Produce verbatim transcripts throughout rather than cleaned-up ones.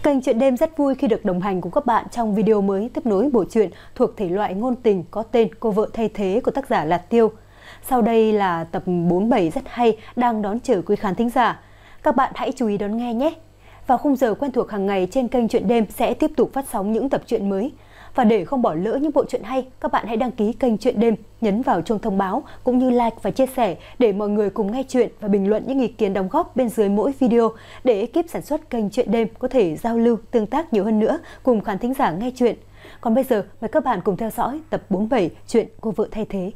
Kênh Chuyện Đêm rất vui khi được đồng hành cùng các bạn trong video mới tiếp nối bộ truyện thuộc thể loại ngôn tình có tên Cô vợ thay thế của tác giả Lạt Tiêu. Sau đây là tập bốn mươi bảy rất hay đang đón chờ quý khán thính giả. Các bạn hãy chú ý đón nghe nhé. Vào khung giờ quen thuộc hàng ngày trên kênh Chuyện Đêm sẽ tiếp tục phát sóng những tập truyện mới. Và để không bỏ lỡ những bộ truyện hay, các bạn hãy đăng ký kênh Chuyện Đêm, nhấn vào chuông thông báo cũng như like và chia sẻ để mọi người cùng nghe chuyện và bình luận những ý kiến đóng góp bên dưới mỗi video để ekip sản xuất kênh Chuyện Đêm có thể giao lưu, tương tác nhiều hơn nữa cùng khán thính giả nghe chuyện. Còn bây giờ, mời các bạn cùng theo dõi tập bốn mươi bảy chuyện Cô vợ thay thế.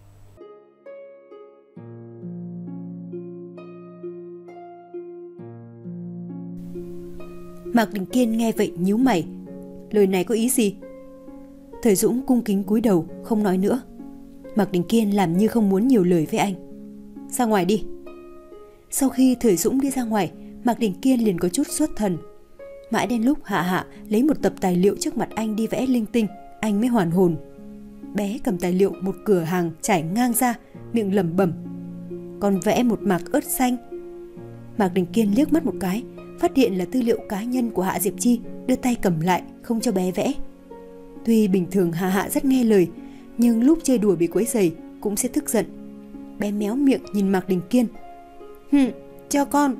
Mạc Đình Kiên nghe vậy nhíu mày. Lời này có ý gì? Thời Dũng cung kính cúi đầu, không nói nữa. Mạc Đình Kiên làm như không muốn nhiều lời với anh. Ra ngoài đi. Sau khi Thời Dũng đi ra ngoài, Mạc Đình Kiên liền có chút xuất thần. Mãi đến lúc Hạ Hạ lấy một tập tài liệu trước mặt anh đi vẽ linh tinh, anh mới hoàn hồn. Bé cầm tài liệu một cửa hàng trải ngang ra, miệng lẩm bẩm. Còn vẽ một mạc ớt xanh. Mạc Đình Kiên liếc mắt một cái, phát hiện là tư liệu cá nhân của Hạ Diệp Chi, đưa tay cầm lại, không cho bé vẽ. Tuy bình thường Hạ Hạ rất nghe lời, nhưng lúc chơi đùa bị quấy rầy cũng sẽ tức giận. Bé méo miệng nhìn Mạc Đình Kiên. Hừm, cho con.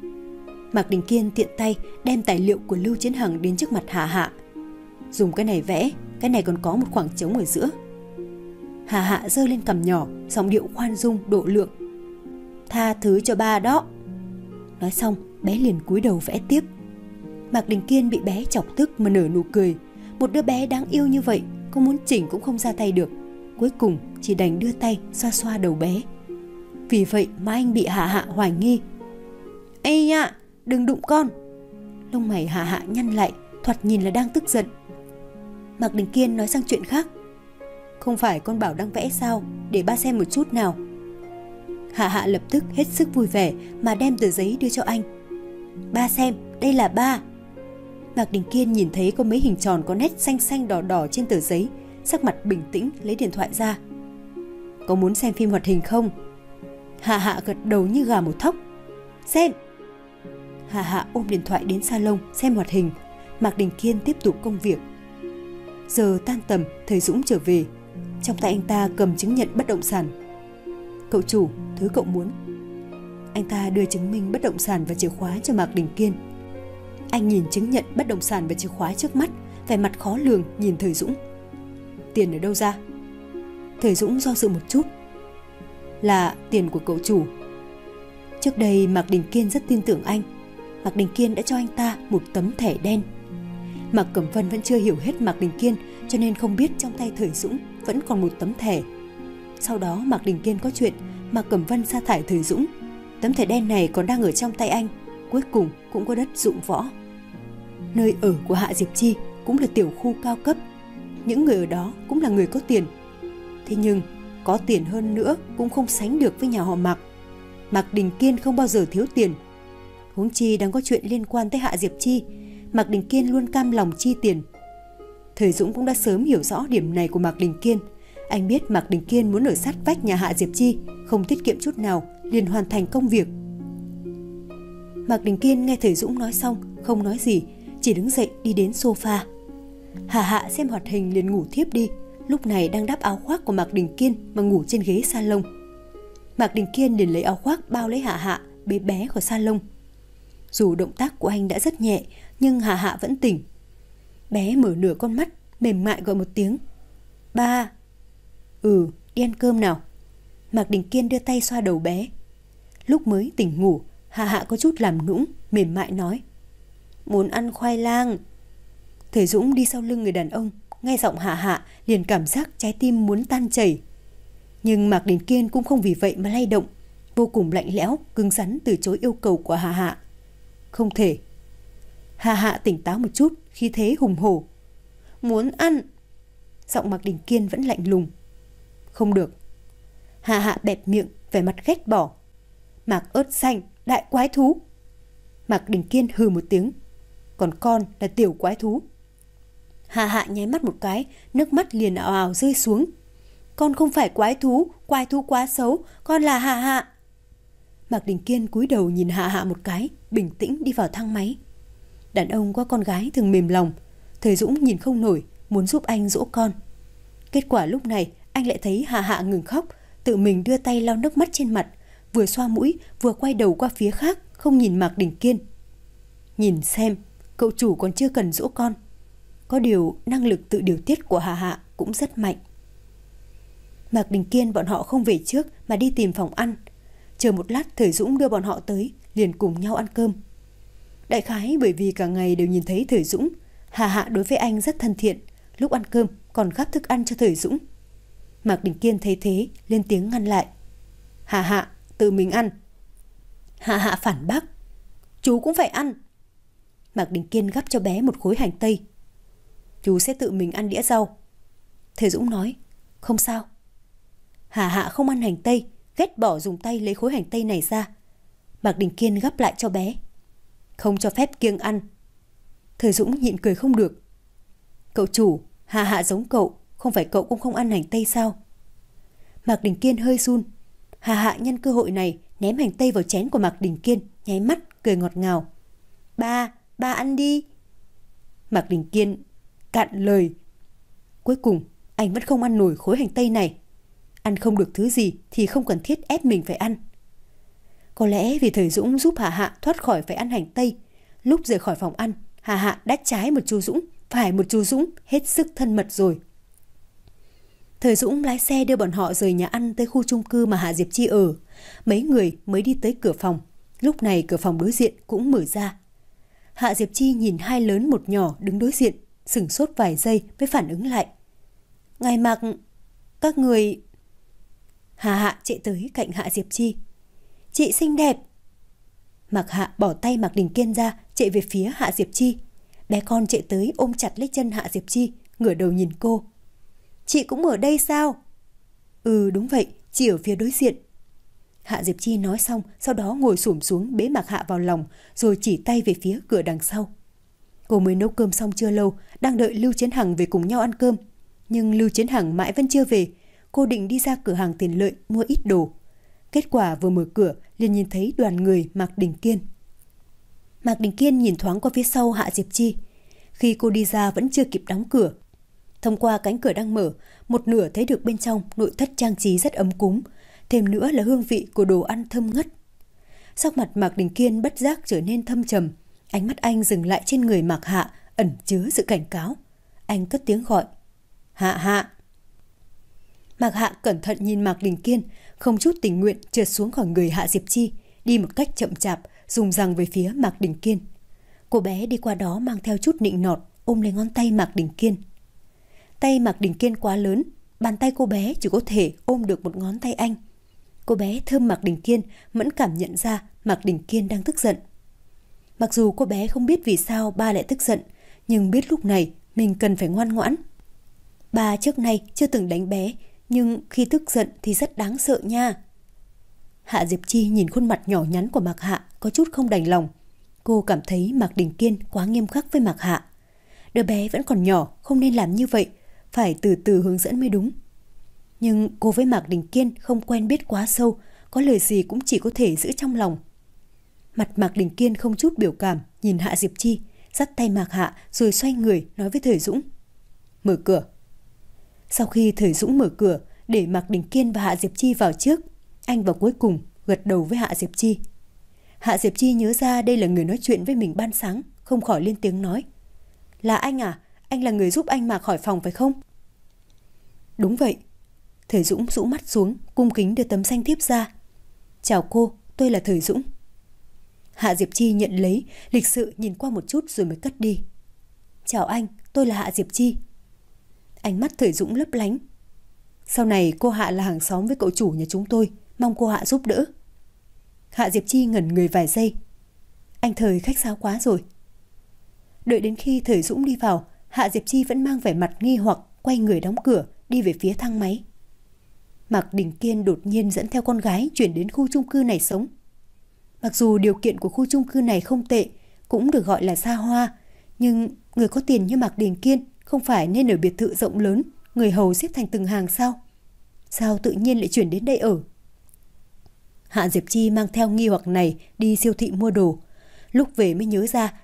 Mạc Đình Kiên tiện tay đem tài liệu của Lưu Chiến Hằng đến trước mặt Hạ Hạ. Dùng cái này vẽ, cái này còn có một khoảng trống ở giữa. Hạ Hạ giơ lên cằm nhỏ, giọng điệu khoan dung độ lượng. Tha thứ cho ba đó. Nói xong, bé liền cúi đầu vẽ tiếp. Mạc Đình Kiên bị bé chọc tức mà nở nụ cười. Một đứa bé đáng yêu như vậy, có muốn chỉnh cũng không ra tay được. Cuối cùng chỉ đành đưa tay xoa xoa đầu bé. Vì vậy mà anh bị Hạ Hạ hoài nghi. Ây nha, đừng đụng con. Lông mày Hạ Hạ nhăn lại, thoạt nhìn là đang tức giận. Mạc Đình Kiên nói sang chuyện khác. Không phải con bảo đang vẽ sao, để ba xem một chút nào. Hạ Hạ lập tức hết sức vui vẻ mà đem tờ giấy đưa cho anh. Ba xem, đây là ba. Mạc Đình Kiên nhìn thấy có mấy hình tròn có nét xanh xanh đỏ đỏ trên tờ giấy, sắc mặt bình tĩnh lấy điện thoại ra. Có muốn xem phim hoạt hình không? Hạ Hạ gật đầu như gà một thóc. Xem. Hạ Hạ ôm điện thoại đến salon xem hoạt hình. Mạc Đình Kiên tiếp tục công việc. Giờ tan tầm, Thời Dũng trở về. Trong tay anh ta cầm chứng nhận bất động sản. Cậu chủ, thứ cậu muốn. Anh ta đưa chứng minh bất động sản và chìa khóa cho Mạc Đình Kiên. Anh nhìn chứng nhận bất động sản và chìa khóa trước mắt, vẻ mặt khó lường nhìn Thời Dũng. Tiền ở đâu ra? Thời Dũng do dự một chút. Là tiền của cậu chủ. Trước đây Mạc Đình Kiên rất tin tưởng anh. Mạc Đình Kiên đã cho anh ta một tấm thẻ đen. Mạc Cẩm Vân vẫn chưa hiểu hết Mạc Đình Kiên, cho nên không biết trong tay Thời Dũng vẫn còn một tấm thẻ. Sau đó Mạc Đình Kiên có chuyện, Mạc Cẩm Vân sa thải Thời Dũng. Tấm thẻ đen này còn đang ở trong tay anh, cuối cùng cũng có đất dụng võ. Nơi ở của Hạ Diệp Chi cũng là tiểu khu cao cấp. Những người ở đó cũng là người có tiền. Thế nhưng có tiền hơn nữa cũng không sánh được với nhà họ Mạc. Mạc Đình Kiên không bao giờ thiếu tiền. Huống chi đang có chuyện liên quan tới Hạ Diệp Chi, Mạc Đình Kiên luôn cam lòng chi tiền. Thời Dũng cũng đã sớm hiểu rõ điểm này của Mạc Đình Kiên. Anh biết Mạc Đình Kiên muốn ở sát vách nhà Hạ Diệp Chi, không tiết kiệm chút nào, liền hoàn thành công việc. Mạc Đình Kiên nghe Thời Dũng nói xong, không nói gì, chỉ đứng dậy đi đến sofa. Hạ Hạ xem hoạt hình liền ngủ thiếp đi, lúc này đang đắp áo khoác của Mạc Đình Kiên mà ngủ trên ghế salon. Mạc Đình Kiên liền lấy áo khoác bao lấy Hạ Hạ, bế bé khỏi salon. Dù động tác của anh đã rất nhẹ, nhưng Hạ Hạ vẫn tỉnh. Bé mở nửa con mắt, mềm mại gọi một tiếng. Ba. Ừ, đi ăn cơm nào. Mạc Đình Kiên đưa tay xoa đầu bé. Lúc mới tỉnh ngủ, Hạ Hạ có chút làm nũng, mềm mại nói. Muốn ăn khoai lang. Thời Dũng đi sau lưng người đàn ông, nghe giọng Hạ Hạ liền cảm giác trái tim muốn tan chảy. Nhưng Mạc Đình Kiên cũng không vì vậy mà lay động, vô cùng lạnh lẽo, cứng rắn từ chối yêu cầu của Hạ Hạ. Không thể. Hạ Hạ tỉnh táo một chút, khí thế hùng hổ. Muốn ăn. Giọng Mạc Đình Kiên vẫn lạnh lùng. Không được. Hạ Hạ bẹp miệng, vẻ mặt ghét bỏ. Mạc ớt xanh, đại quái thú. Mạc Đình Kiên hừ một tiếng. Còn con là tiểu quái thú. Hạ Hạ nháy mắt một cái, nước mắt liền ào ào rơi xuống. Con không phải quái thú, quái thú quá xấu, con là Hạ Hạ. Mạc Đình Kiên cúi đầu nhìn Hạ Hạ một cái, bình tĩnh đi vào thang máy. Đàn ông có con gái thường mềm lòng. Thời Dũng nhìn không nổi, muốn giúp anh dỗ con. Kết quả lúc này anh lại thấy Hạ Hạ ngừng khóc, tự mình đưa tay lau nước mắt trên mặt, vừa xoa mũi vừa quay đầu qua phía khác, không nhìn Mạc Đình Kiên. Nhìn xem, cậu chủ còn chưa cần dỗ con. Có điều năng lực tự điều tiết của Hạ Hạ cũng rất mạnh. Mạc Đình Kiên bọn họ không về trước mà đi tìm phòng ăn. Chờ một lát Thời Dũng đưa bọn họ tới, liền cùng nhau ăn cơm. Đại khái bởi vì cả ngày đều nhìn thấy Thời Dũng, Hạ Hạ đối với anh rất thân thiện, lúc ăn cơm còn gắp thức ăn cho Thời Dũng. Mạc Đình Kiên thấy thế, lên tiếng ngăn lại. Hạ Hạ, tự mình ăn. Hạ Hạ phản bác. Chú cũng phải ăn. Mạc Đình Kiên gắp cho bé một khối hành tây. Chú sẽ tự mình ăn đĩa rau. Thời Dũng nói. Không sao. Hạ Hạ không ăn hành tây, ghét bỏ dùng tay lấy khối hành tây này ra. Mạc Đình Kiên gắp lại cho bé. Không cho phép kiêng ăn. Thời Dũng nhịn cười không được. Cậu chủ, Hạ Hạ giống cậu, không phải cậu cũng không ăn hành tây sao? Mạc Đình Kiên hơi run. Hạ Hạ nhân cơ hội này ném hành tây vào chén của Mạc Đình Kiên, nháy mắt cười ngọt ngào. Ba, ba ăn đi. Mạc Đình Kiên cạn lời. Cuối cùng anh vẫn không ăn nổi khối hành tây này. Ăn không được thứ gì thì không cần thiết ép mình phải ăn. Có lẽ vì Thời Dũng giúp Hạ Hạ thoát khỏi phải ăn hành tây, lúc rời khỏi phòng ăn, Hạ Hạ đã trái một chú Dũng, phải một chú Dũng, hết sức thân mật rồi. Thời Dũng lái xe đưa bọn họ rời nhà ăn tới khu chung cư mà Hạ Diệp Chi ở. Mấy người mới đi tới cửa phòng. Lúc này cửa phòng đối diện cũng mở ra. Hạ Diệp Chi nhìn hai lớn một nhỏ đứng đối diện, sửng sốt vài giây mới phản ứng lại. Ngài Mạc, các người... Hạ Hạ chạy tới cạnh Hạ Diệp Chi. Chị xinh đẹp. Mạc Hạ bỏ tay Mạc Đình Kiên ra, chạy về phía Hạ Diệp Chi. Bé con chạy tới ôm chặt lấy chân Hạ Diệp Chi, ngửa đầu nhìn cô. Chị cũng ở đây sao? Ừ đúng vậy, chị ở phía đối diện. Hạ Diệp Chi nói xong, sau đó ngồi xổm xuống bế Mạc Hạ vào lòng, rồi chỉ tay về phía cửa đằng sau. Cô mới nấu cơm xong chưa lâu, đang đợi Lưu Chiến Hằng về cùng nhau ăn cơm. Nhưng Lưu Chiến Hằng mãi vẫn chưa về. Cô định đi ra cửa hàng Tiền Lợi mua ít đồ. Kết quả vừa mở cửa liền nhìn thấy đoàn người Mạc Đình Kiên. Mạc Đình Kiên nhìn thoáng qua phía sau Hạ Diệp Chi. Khi cô đi ra vẫn chưa kịp đóng cửa. Thông qua cánh cửa đang mở, một nửa thấy được bên trong nội thất trang trí rất ấm cúng, thêm nữa là hương vị của đồ ăn thơm ngất. Sắc mặt Mạc Đình Kiên bất giác trở nên thâm trầm, ánh mắt anh dừng lại trên người Mạc Hạ, ẩn chứa sự cảnh cáo. Anh cất tiếng gọi. Hạ Hạ. Mạc Hạ cẩn thận nhìn Mạc Đình Kiên, không chút tình nguyện trượt xuống khỏi người Hạ Diệp Chi, đi một cách chậm chạp, dùng răng về phía Mạc Đình Kiên. Cô bé đi qua đó mang theo chút nịnh nọt, ôm lấy ngón tay Mạc Đình Kiên. Tay Mạc Đình Kiên quá lớn, bàn tay cô bé chỉ có thể ôm được một ngón tay anh. Cô bé thơm Mạc Đình Kiên, mẫn cảm nhận ra Mạc Đình Kiên đang tức giận. Mặc dù cô bé không biết vì sao ba lại tức giận, nhưng biết lúc này mình cần phải ngoan ngoãn. Ba trước nay chưa từng đánh bé, nhưng khi tức giận thì rất đáng sợ nha. Hạ Diệp Chi nhìn khuôn mặt nhỏ nhắn của Mạc Hạ có chút không đành lòng. Cô cảm thấy Mạc Đình Kiên quá nghiêm khắc với Mạc Hạ. Đứa bé vẫn còn nhỏ, không nên làm như vậy, phải từ từ hướng dẫn mới đúng. Nhưng cô với Mạc Đình Kiên không quen biết quá sâu, có lời gì cũng chỉ có thể giữ trong lòng. Mặt Mạc Đình Kiên không chút biểu cảm, nhìn Hạ Diệp Chi, dắt tay Mạc Hạ rồi xoay người nói với Thời Dũng. Mở cửa. Sau khi Thời Dũng mở cửa để Mạc Đình Kiên và Hạ Diệp Chi vào trước, anh vào cuối cùng gật đầu với Hạ Diệp Chi. Hạ Diệp Chi nhớ ra đây là người nói chuyện với mình ban sáng, không khỏi lên tiếng nói. Là anh à? Anh là người giúp anh Mạc khỏi phòng phải không? Đúng vậy. Thời Dũng rũ mắt xuống, cung kính đưa tấm danh thiếp ra. Chào cô, tôi là Thời Dũng. Hạ Diệp Chi nhận lấy, lịch sự nhìn qua một chút rồi mới cất đi. Chào anh, tôi là Hạ Diệp Chi. Ánh mắt Thời Dũng lấp lánh. Sau này cô Hạ là hàng xóm với cậu chủ nhà chúng tôi, mong cô Hạ giúp đỡ. Hạ Diệp Chi ngẩn người vài giây. Anh Thời khách sáo quá rồi. Đợi đến khi Thời Dũng đi vào, Hạ Diệp Chi vẫn mang vẻ mặt nghi hoặc, quay người đóng cửa, đi về phía thang máy. Mạc Đình Kiên đột nhiên dẫn theo con gái chuyển đến khu chung cư này sống. Mặc dù điều kiện của khu chung cư này không tệ, cũng được gọi là xa hoa, nhưng người có tiền như Mạc Đình Kiên không phải nên ở biệt thự rộng lớn, người hầu xếp thành từng hàng sao? Sao tự nhiên lại chuyển đến đây ở? Hạ Diệp Chi mang theo nghi hoặc này đi siêu thị mua đồ. Lúc về mới nhớ ra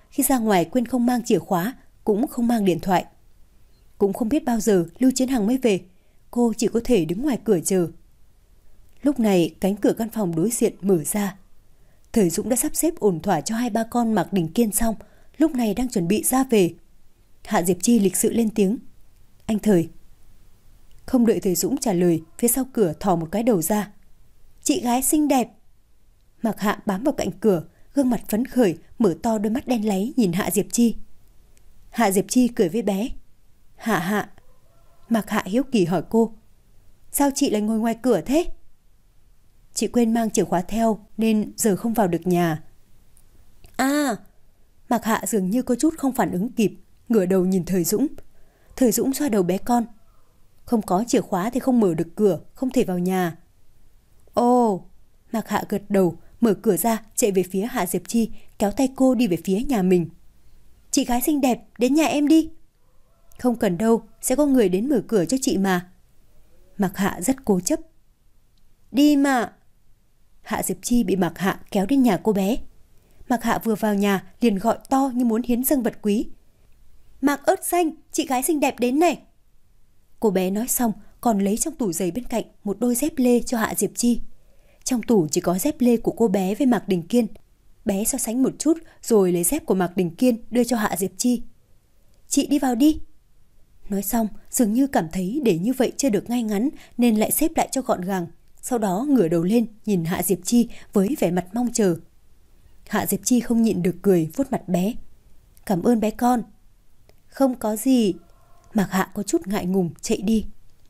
khi ra ngoài quên không mang chìa khóa, cũng không mang điện thoại. Cũng không biết bao giờ Lưu Chiến Hằng mới về, cô chỉ có thể đứng ngoài cửa chờ. Lúc này cánh cửa căn phòng đối diện mở ra. Thời Dũng đã sắp xếp ổn thỏa cho hai ba con Mạc Đình Kiên xong, lúc này đang chuẩn bị ra về. Hạ Diệp Chi lịch sự lên tiếng: "Anh Thời." Không đợi Thời Dũng trả lời, phía sau cửa thò một cái đầu ra. "Chị gái xinh đẹp." Mạc Hạ bám vào cạnh cửa, gương mặt phấn khởi, mở to đôi mắt đen láy nhìn Hạ Diệp Chi. Hạ Diệp Chi cười với bé: "Hạ Hạ." Mạc Hạ hiếu kỳ hỏi cô: "Sao chị lại ngồi ngoài cửa thế?" "Chị quên mang chìa khóa theo nên giờ không vào được nhà." "À." Mạc Hạ dường như có chút không phản ứng kịp, ngửa đầu nhìn Thời Dũng. Thời Dũng xoa đầu bé con: "Không có chìa khóa thì không mở được cửa, không thể vào nhà." "Ồ." Mạc Hạ gật đầu, mở cửa ra, chạy về phía Hạ Diệp Chi, kéo tay cô đi về phía nhà mình. "Chị gái xinh đẹp, đến nhà em đi." "Không cần đâu, sẽ có người đến mở cửa cho chị mà." Mạc Hạ rất cố chấp. "Đi mà." Hạ Diệp Chi bị Mạc Hạ kéo đến nhà cô bé. Mạc Hạ vừa vào nhà liền gọi to như muốn hiến dâng vật quý: "Mạc Ớt Xanh, chị gái xinh đẹp đến này." Cô bé nói xong còn lấy trong tủ giày bên cạnh một đôi dép lê cho Hạ Diệp Chi. Trong tủ chỉ có dép lê của cô bé với Mạc Đình Kiên. Bé so sánh một chút rồi lấy dép của Mạc Đình Kiên đưa cho Hạ Diệp Chi. "Chị đi vào đi." Nói xong dường như cảm thấy để như vậy chưa được ngay ngắn nên lại xếp lại cho gọn gàng. Sau đó ngửa đầu lên nhìn Hạ Diệp Chi với vẻ mặt mong chờ. Hạ Diệp Chi không nhịn được cười, vuốt mặt bé: "Cảm ơn bé con." "Không có gì." Mạc Hạ có chút ngại ngùng chạy đi.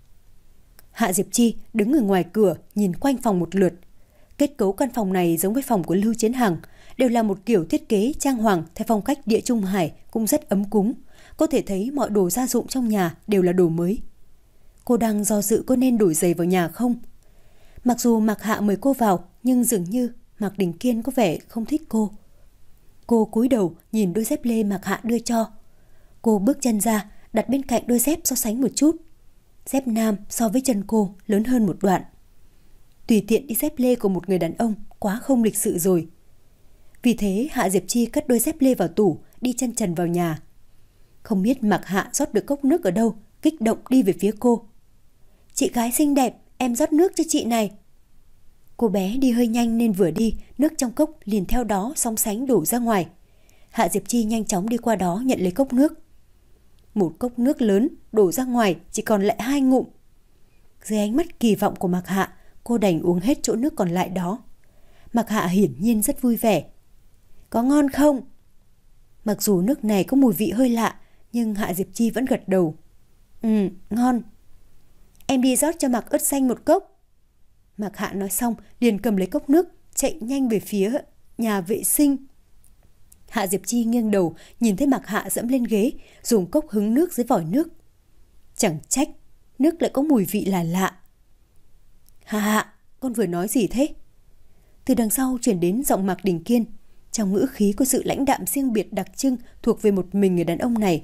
Hạ Diệp Chi đứng ở ngoài cửa nhìn quanh phòng một lượt. Kết cấu căn phòng này giống với phòng của Lưu Chiến Hằng, đều là một kiểu thiết kế trang hoàng theo phong cách Địa Trung Hải, cũng rất ấm cúng. Có thể thấy mọi đồ gia dụng trong nhà đều là đồ mới. Cô đang do dự có nên đổi giày vào nhà không. Mặc dù Mạc Hạ mời cô vào, nhưng dường như Mạc Đình Kiên có vẻ không thích cô. Cô cúi đầu nhìn đôi dép lê Mạc Hạ đưa cho. Cô bước chân ra, đặt bên cạnh đôi dép so sánh một chút. Dép nam so với chân cô lớn hơn một đoạn. Tùy tiện đi dép lê của một người đàn ông quá không lịch sự rồi. Vì thế Hạ Diệp Chi cất đôi dép lê vào tủ, đi chân trần vào nhà. Không biết Mạc Hạ rót được cốc nước ở đâu, kích động đi về phía cô. "Chị gái xinh đẹp, em rót nước cho chị này." Cô bé đi hơi nhanh nên vừa đi, nước trong cốc liền theo đó sóng sánh đổ ra ngoài. Hạ Diệp Chi nhanh chóng đi qua đó nhận lấy cốc nước. Một cốc nước lớn đổ ra ngoài chỉ còn lại hai ngụm. Dưới ánh mắt kỳ vọng của Mạc Hạ, cô đành uống hết chỗ nước còn lại đó. Mạc Hạ hiển nhiên rất vui vẻ. "Có ngon không?" Mặc dù nước này có mùi vị hơi lạ, nhưng Hạ Diệp Chi vẫn gật đầu. "Ừ, ngon." "Em đi rót cho Mạc Ớt Xanh một cốc." Mạc Hạ nói xong liền cầm lấy cốc nước, chạy nhanh về phía nhà vệ sinh. Hạ Diệp Chi nghiêng đầu nhìn thấy Mạc Hạ dẫm lên ghế, dùng cốc hứng nước dưới vòi nước. Chẳng trách nước lại có mùi vị là lạ. "Hạ Hạ, con vừa nói gì thế?" Từ đằng sau chuyển đến giọng Mạc Đình Kiên. Trong ngữ khí có sự lãnh đạm riêng biệt đặc trưng thuộc về một mình người đàn ông này.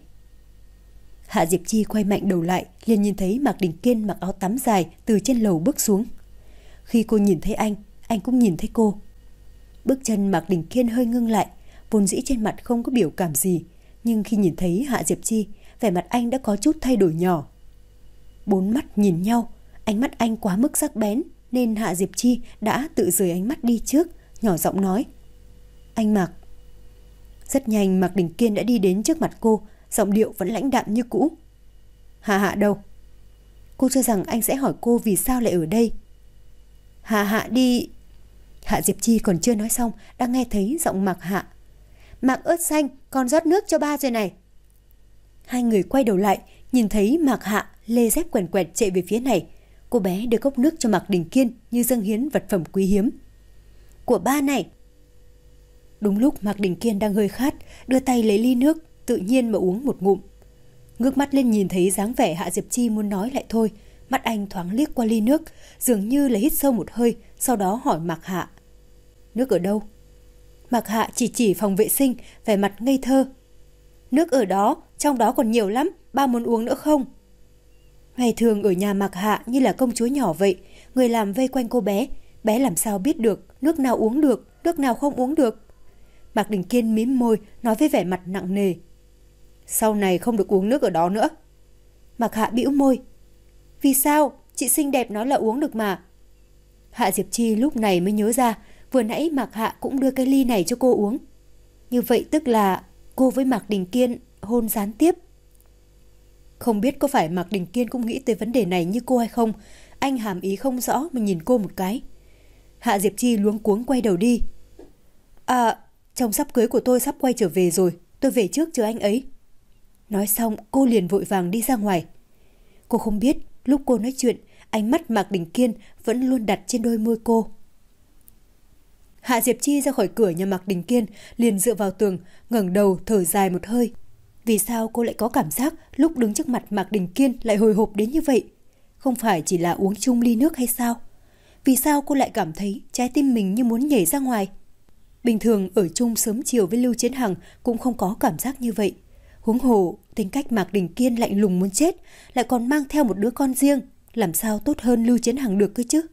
Hạ Diệp Chi quay mạnh đầu lại, liền nhìn thấy Mạc Đình Kiên mặc áo tắm dài từ trên lầu bước xuống. Khi cô nhìn thấy anh, anh cũng nhìn thấy cô. Bước chân Mạc Đình Kiên hơi ngưng lại, vốn dĩ trên mặt không có biểu cảm gì, nhưng khi nhìn thấy Hạ Diệp Chi, vẻ mặt anh đã có chút thay đổi nhỏ. Bốn mắt nhìn nhau, ánh mắt anh quá mức sắc bén nên Hạ Diệp Chi đã tự rời ánh mắt đi trước, nhỏ giọng nói: "Anh Mạc." Rất nhanh Mạc Đình Kiên đã đi đến trước mặt cô, giọng điệu vẫn lãnh đạm như cũ. "Hạ Hạ đâu?" Cô cho rằng anh sẽ hỏi cô vì sao lại ở đây. "Hạ Hạ đi..." Hạ Diệp Chi còn chưa nói xong đã nghe thấy giọng Mạc Hạ. "Mạc Ớt Xanh, con rót nước cho ba rồi này." Hai người quay đầu lại, nhìn thấy Mạc Hạ lê dép quèn quẹt chạy về phía này. Cô bé đưa cốc nước cho Mạc Đình Kiên như dâng hiến vật phẩm quý hiếm. "Của ba này." Đúng lúc Mạc Đình Kiên đang hơi khát, đưa tay lấy ly nước, tự nhiên mà uống một ngụm. Ngước mắt lên nhìn thấy dáng vẻ Hạ Diệp Chi muốn nói lại thôi, mắt anh thoáng liếc qua ly nước, dường như là hít sâu một hơi, sau đó hỏi Mạc Hạ: "Nước ở đâu?" Mạc Hạ chỉ chỉ phòng vệ sinh, vẻ mặt ngây thơ. "Nước ở đó, trong đó còn nhiều lắm, ba muốn uống nữa không?" Ngày thường ở nhà Mạc Hạ như là công chúa nhỏ vậy, người làm vây quanh cô bé, bé làm sao biết được nước nào uống được, nước nào không uống được. Mạc Đình Kiên mím môi, nói với vẻ mặt nặng nề. Sau này không được uống nước ở đó nữa. Mạc Hạ bĩu môi. Vì sao? Chị xinh đẹp nói là uống được mà. Hạ Diệp Chi lúc này mới nhớ ra, vừa nãy Mạc Hạ cũng đưa cái ly này cho cô uống. Như vậy tức là cô với Mạc Đình Kiên hôn gián tiếp. Không biết có phải Mạc Đình Kiên cũng nghĩ tới vấn đề này như cô hay không, anh hàm ý không rõ mà nhìn cô một cái. Hạ Diệp Chi luống cuống quay đầu đi. À, chồng sắp cưới của tôi sắp quay trở về rồi, tôi về trước chờ anh ấy. Nói xong cô liền vội vàng đi ra ngoài. Cô không biết lúc cô nói chuyện, ánh mắt Mạc Đình Kiên vẫn luôn đặt trên đôi môi cô. Hạ Diệp Chi ra khỏi cửa nhà Mạc Đình Kiên, liền dựa vào tường, ngẩng đầu thở dài một hơi. Vì sao cô lại có cảm giác lúc đứng trước mặt Mạc Đình Kiên lại hồi hộp đến như vậy? Không phải chỉ là uống chung ly nước hay sao? Vì sao cô lại cảm thấy trái tim mình như muốn nhảy ra ngoài? Bình thường ở chung sớm chiều với Lưu Chiến Hằng cũng không có cảm giác như vậy. Huống hồ, tính cách Mạc Đình Kiên lạnh lùng muốn chết, lại còn mang theo một đứa con riêng, làm sao tốt hơn Lưu Chiến Hằng được cơ chứ?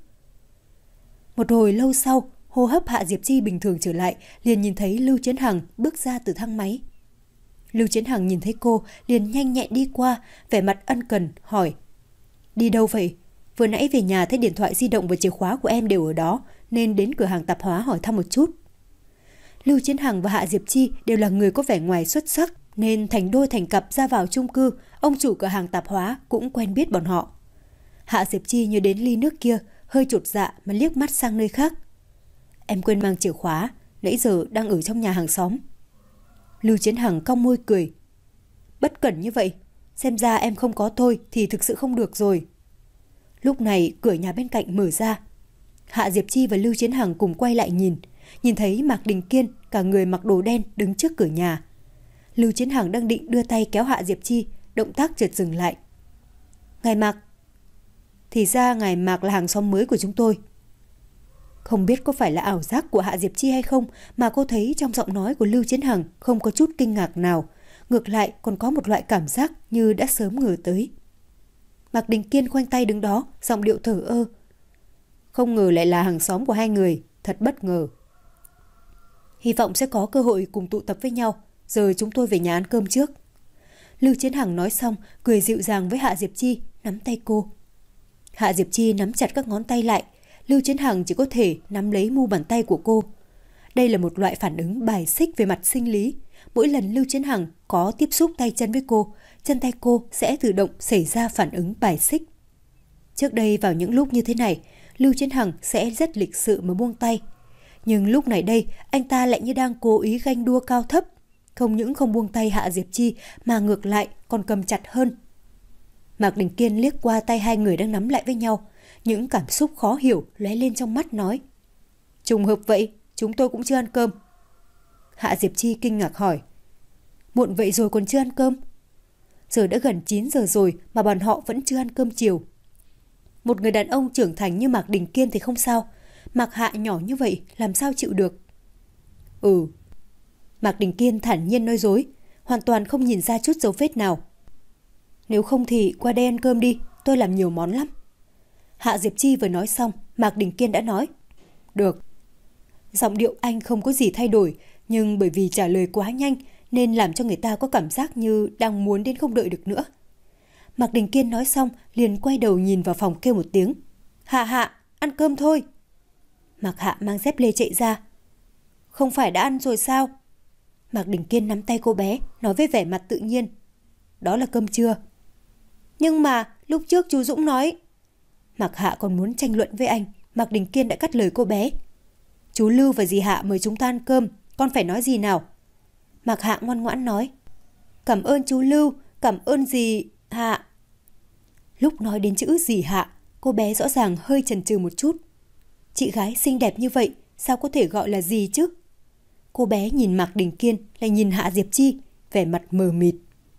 Một hồi lâu sau, hô hấp Hạ Diệp Chi bình thường trở lại, liền nhìn thấy Lưu Chiến Hằng bước ra từ thang máy. Lưu Chiến Hằng nhìn thấy cô, liền nhanh nhẹn đi qua, vẻ mặt ân cần, hỏi. Đi đâu vậy? Vừa nãy về nhà thấy điện thoại di động và chìa khóa của em đều ở đó, nên đến cửa hàng tạp hóa hỏi thăm một chút. Lưu Chiến Hằng và Hạ Diệp Chi đều là người có vẻ ngoài xuất sắc, nên thành đôi thành cặp ra vào chung cư, ông chủ cửa hàng tạp hóa cũng quen biết bọn họ. Hạ Diệp Chi nhớ đến ly nước kia, hơi chột dạ mà liếc mắt sang nơi khác. Em quên mang chìa khóa, nãy giờ đang ở trong nhà hàng xóm. Lưu Chiến Hằng cong môi cười. Bất cẩn như vậy, xem ra em không có tôi thì thực sự không được rồi. Lúc này cửa nhà bên cạnh mở ra. Hạ Diệp Chi và Lưu Chiến Hằng cùng quay lại nhìn, nhìn thấy Mạc Đình Kiên cả người mặc đồ đen đứng trước cửa nhà. Lưu Chiến Hằng đang định đưa tay kéo Hạ Diệp Chi, động tác chợt dừng lại. Ngài Mạc. Thì ra ngài Mạc là hàng xóm mới của chúng tôi. Không biết có phải là ảo giác của Hạ Diệp Chi hay không mà cô thấy trong giọng nói của Lưu Chiến Hằng không có chút kinh ngạc nào, ngược lại còn có một loại cảm giác như đã sớm ngờ tới. Mạc Đình Kiên khoanh tay đứng đó, giọng điệu thờ ơ. Không ngờ lại là hàng xóm của hai người, thật bất ngờ. Hy vọng sẽ có cơ hội cùng tụ tập với nhau, giờ chúng tôi về nhà ăn cơm trước. Lưu Chiến Hằng nói xong, cười dịu dàng với Hạ Diệp Chi, nắm tay cô. Hạ Diệp Chi nắm chặt các ngón tay lại, Lưu Chiến Hằng chỉ có thể nắm lấy mu bàn tay của cô. Đây là một loại phản ứng bài xích về mặt sinh lý. Mỗi lần Lưu Chiến Hằng có tiếp xúc tay chân với cô, chân tay cô sẽ tự động xảy ra phản ứng bài xích. Trước đây vào những lúc như thế này, Lưu Chiến Hằng sẽ rất lịch sự mà buông tay. Nhưng lúc này đây, anh ta lại như đang cố ý ganh đua cao thấp. Không những không buông tay Hạ Diệp Chi mà ngược lại còn cầm chặt hơn. Mạc Đình Kiên liếc qua tay hai người đang nắm lại với nhau. Những cảm xúc khó hiểu lóe lên trong mắt nói. Trùng hợp vậy, chúng tôi cũng chưa ăn cơm. Hạ Diệp Chi kinh ngạc hỏi. Muộn vậy rồi còn chưa ăn cơm? Giờ đã gần chín giờ rồi mà bọn họ vẫn chưa ăn cơm chiều. Một người đàn ông trưởng thành như Mạc Đình Kiên thì không sao. Mạc Hạ nhỏ như vậy làm sao chịu được? Ừ. Mạc Đình Kiên thản nhiên nói dối, hoàn toàn không nhìn ra chút dấu vết nào. Nếu không thì qua đây ăn cơm đi, tôi làm nhiều món lắm. Hạ Diệp Chi vừa nói xong, Mạc Đình Kiên đã nói. Được. Giọng điệu anh không có gì thay đổi, nhưng bởi vì trả lời quá nhanh nên làm cho người ta có cảm giác như đang muốn đến không đợi được nữa. Mạc Đình Kiên nói xong liền quay đầu nhìn vào phòng kêu một tiếng. Hạ Hạ, ăn cơm thôi. Mạc Hạ mang dép lê chạy ra. Không phải đã ăn rồi sao? Mạc Đình Kiên nắm tay cô bé, nói với vẻ mặt tự nhiên. Đó là cơm trưa. Nhưng mà lúc trước chú Dũng nói... Mạc Hạ còn muốn tranh luận với anh, Mạc Đình Kiên đã cắt lời cô bé. Chú Lưu và dì Hạ mời chúng ta ăn cơm, con phải nói gì nào? Mạc Hạ ngoan ngoãn nói. Cảm ơn chú Lưu, cảm ơn dì Hạ. Lúc nói đến chữ dì Hạ, cô bé rõ ràng hơi chần chừ một chút. Chị gái xinh đẹp như vậy, sao có thể gọi là dì chứ? Cô bé nhìn Mạc Đình Kiên, lại nhìn Hạ Diệp Chi, vẻ mặt mờ mịt.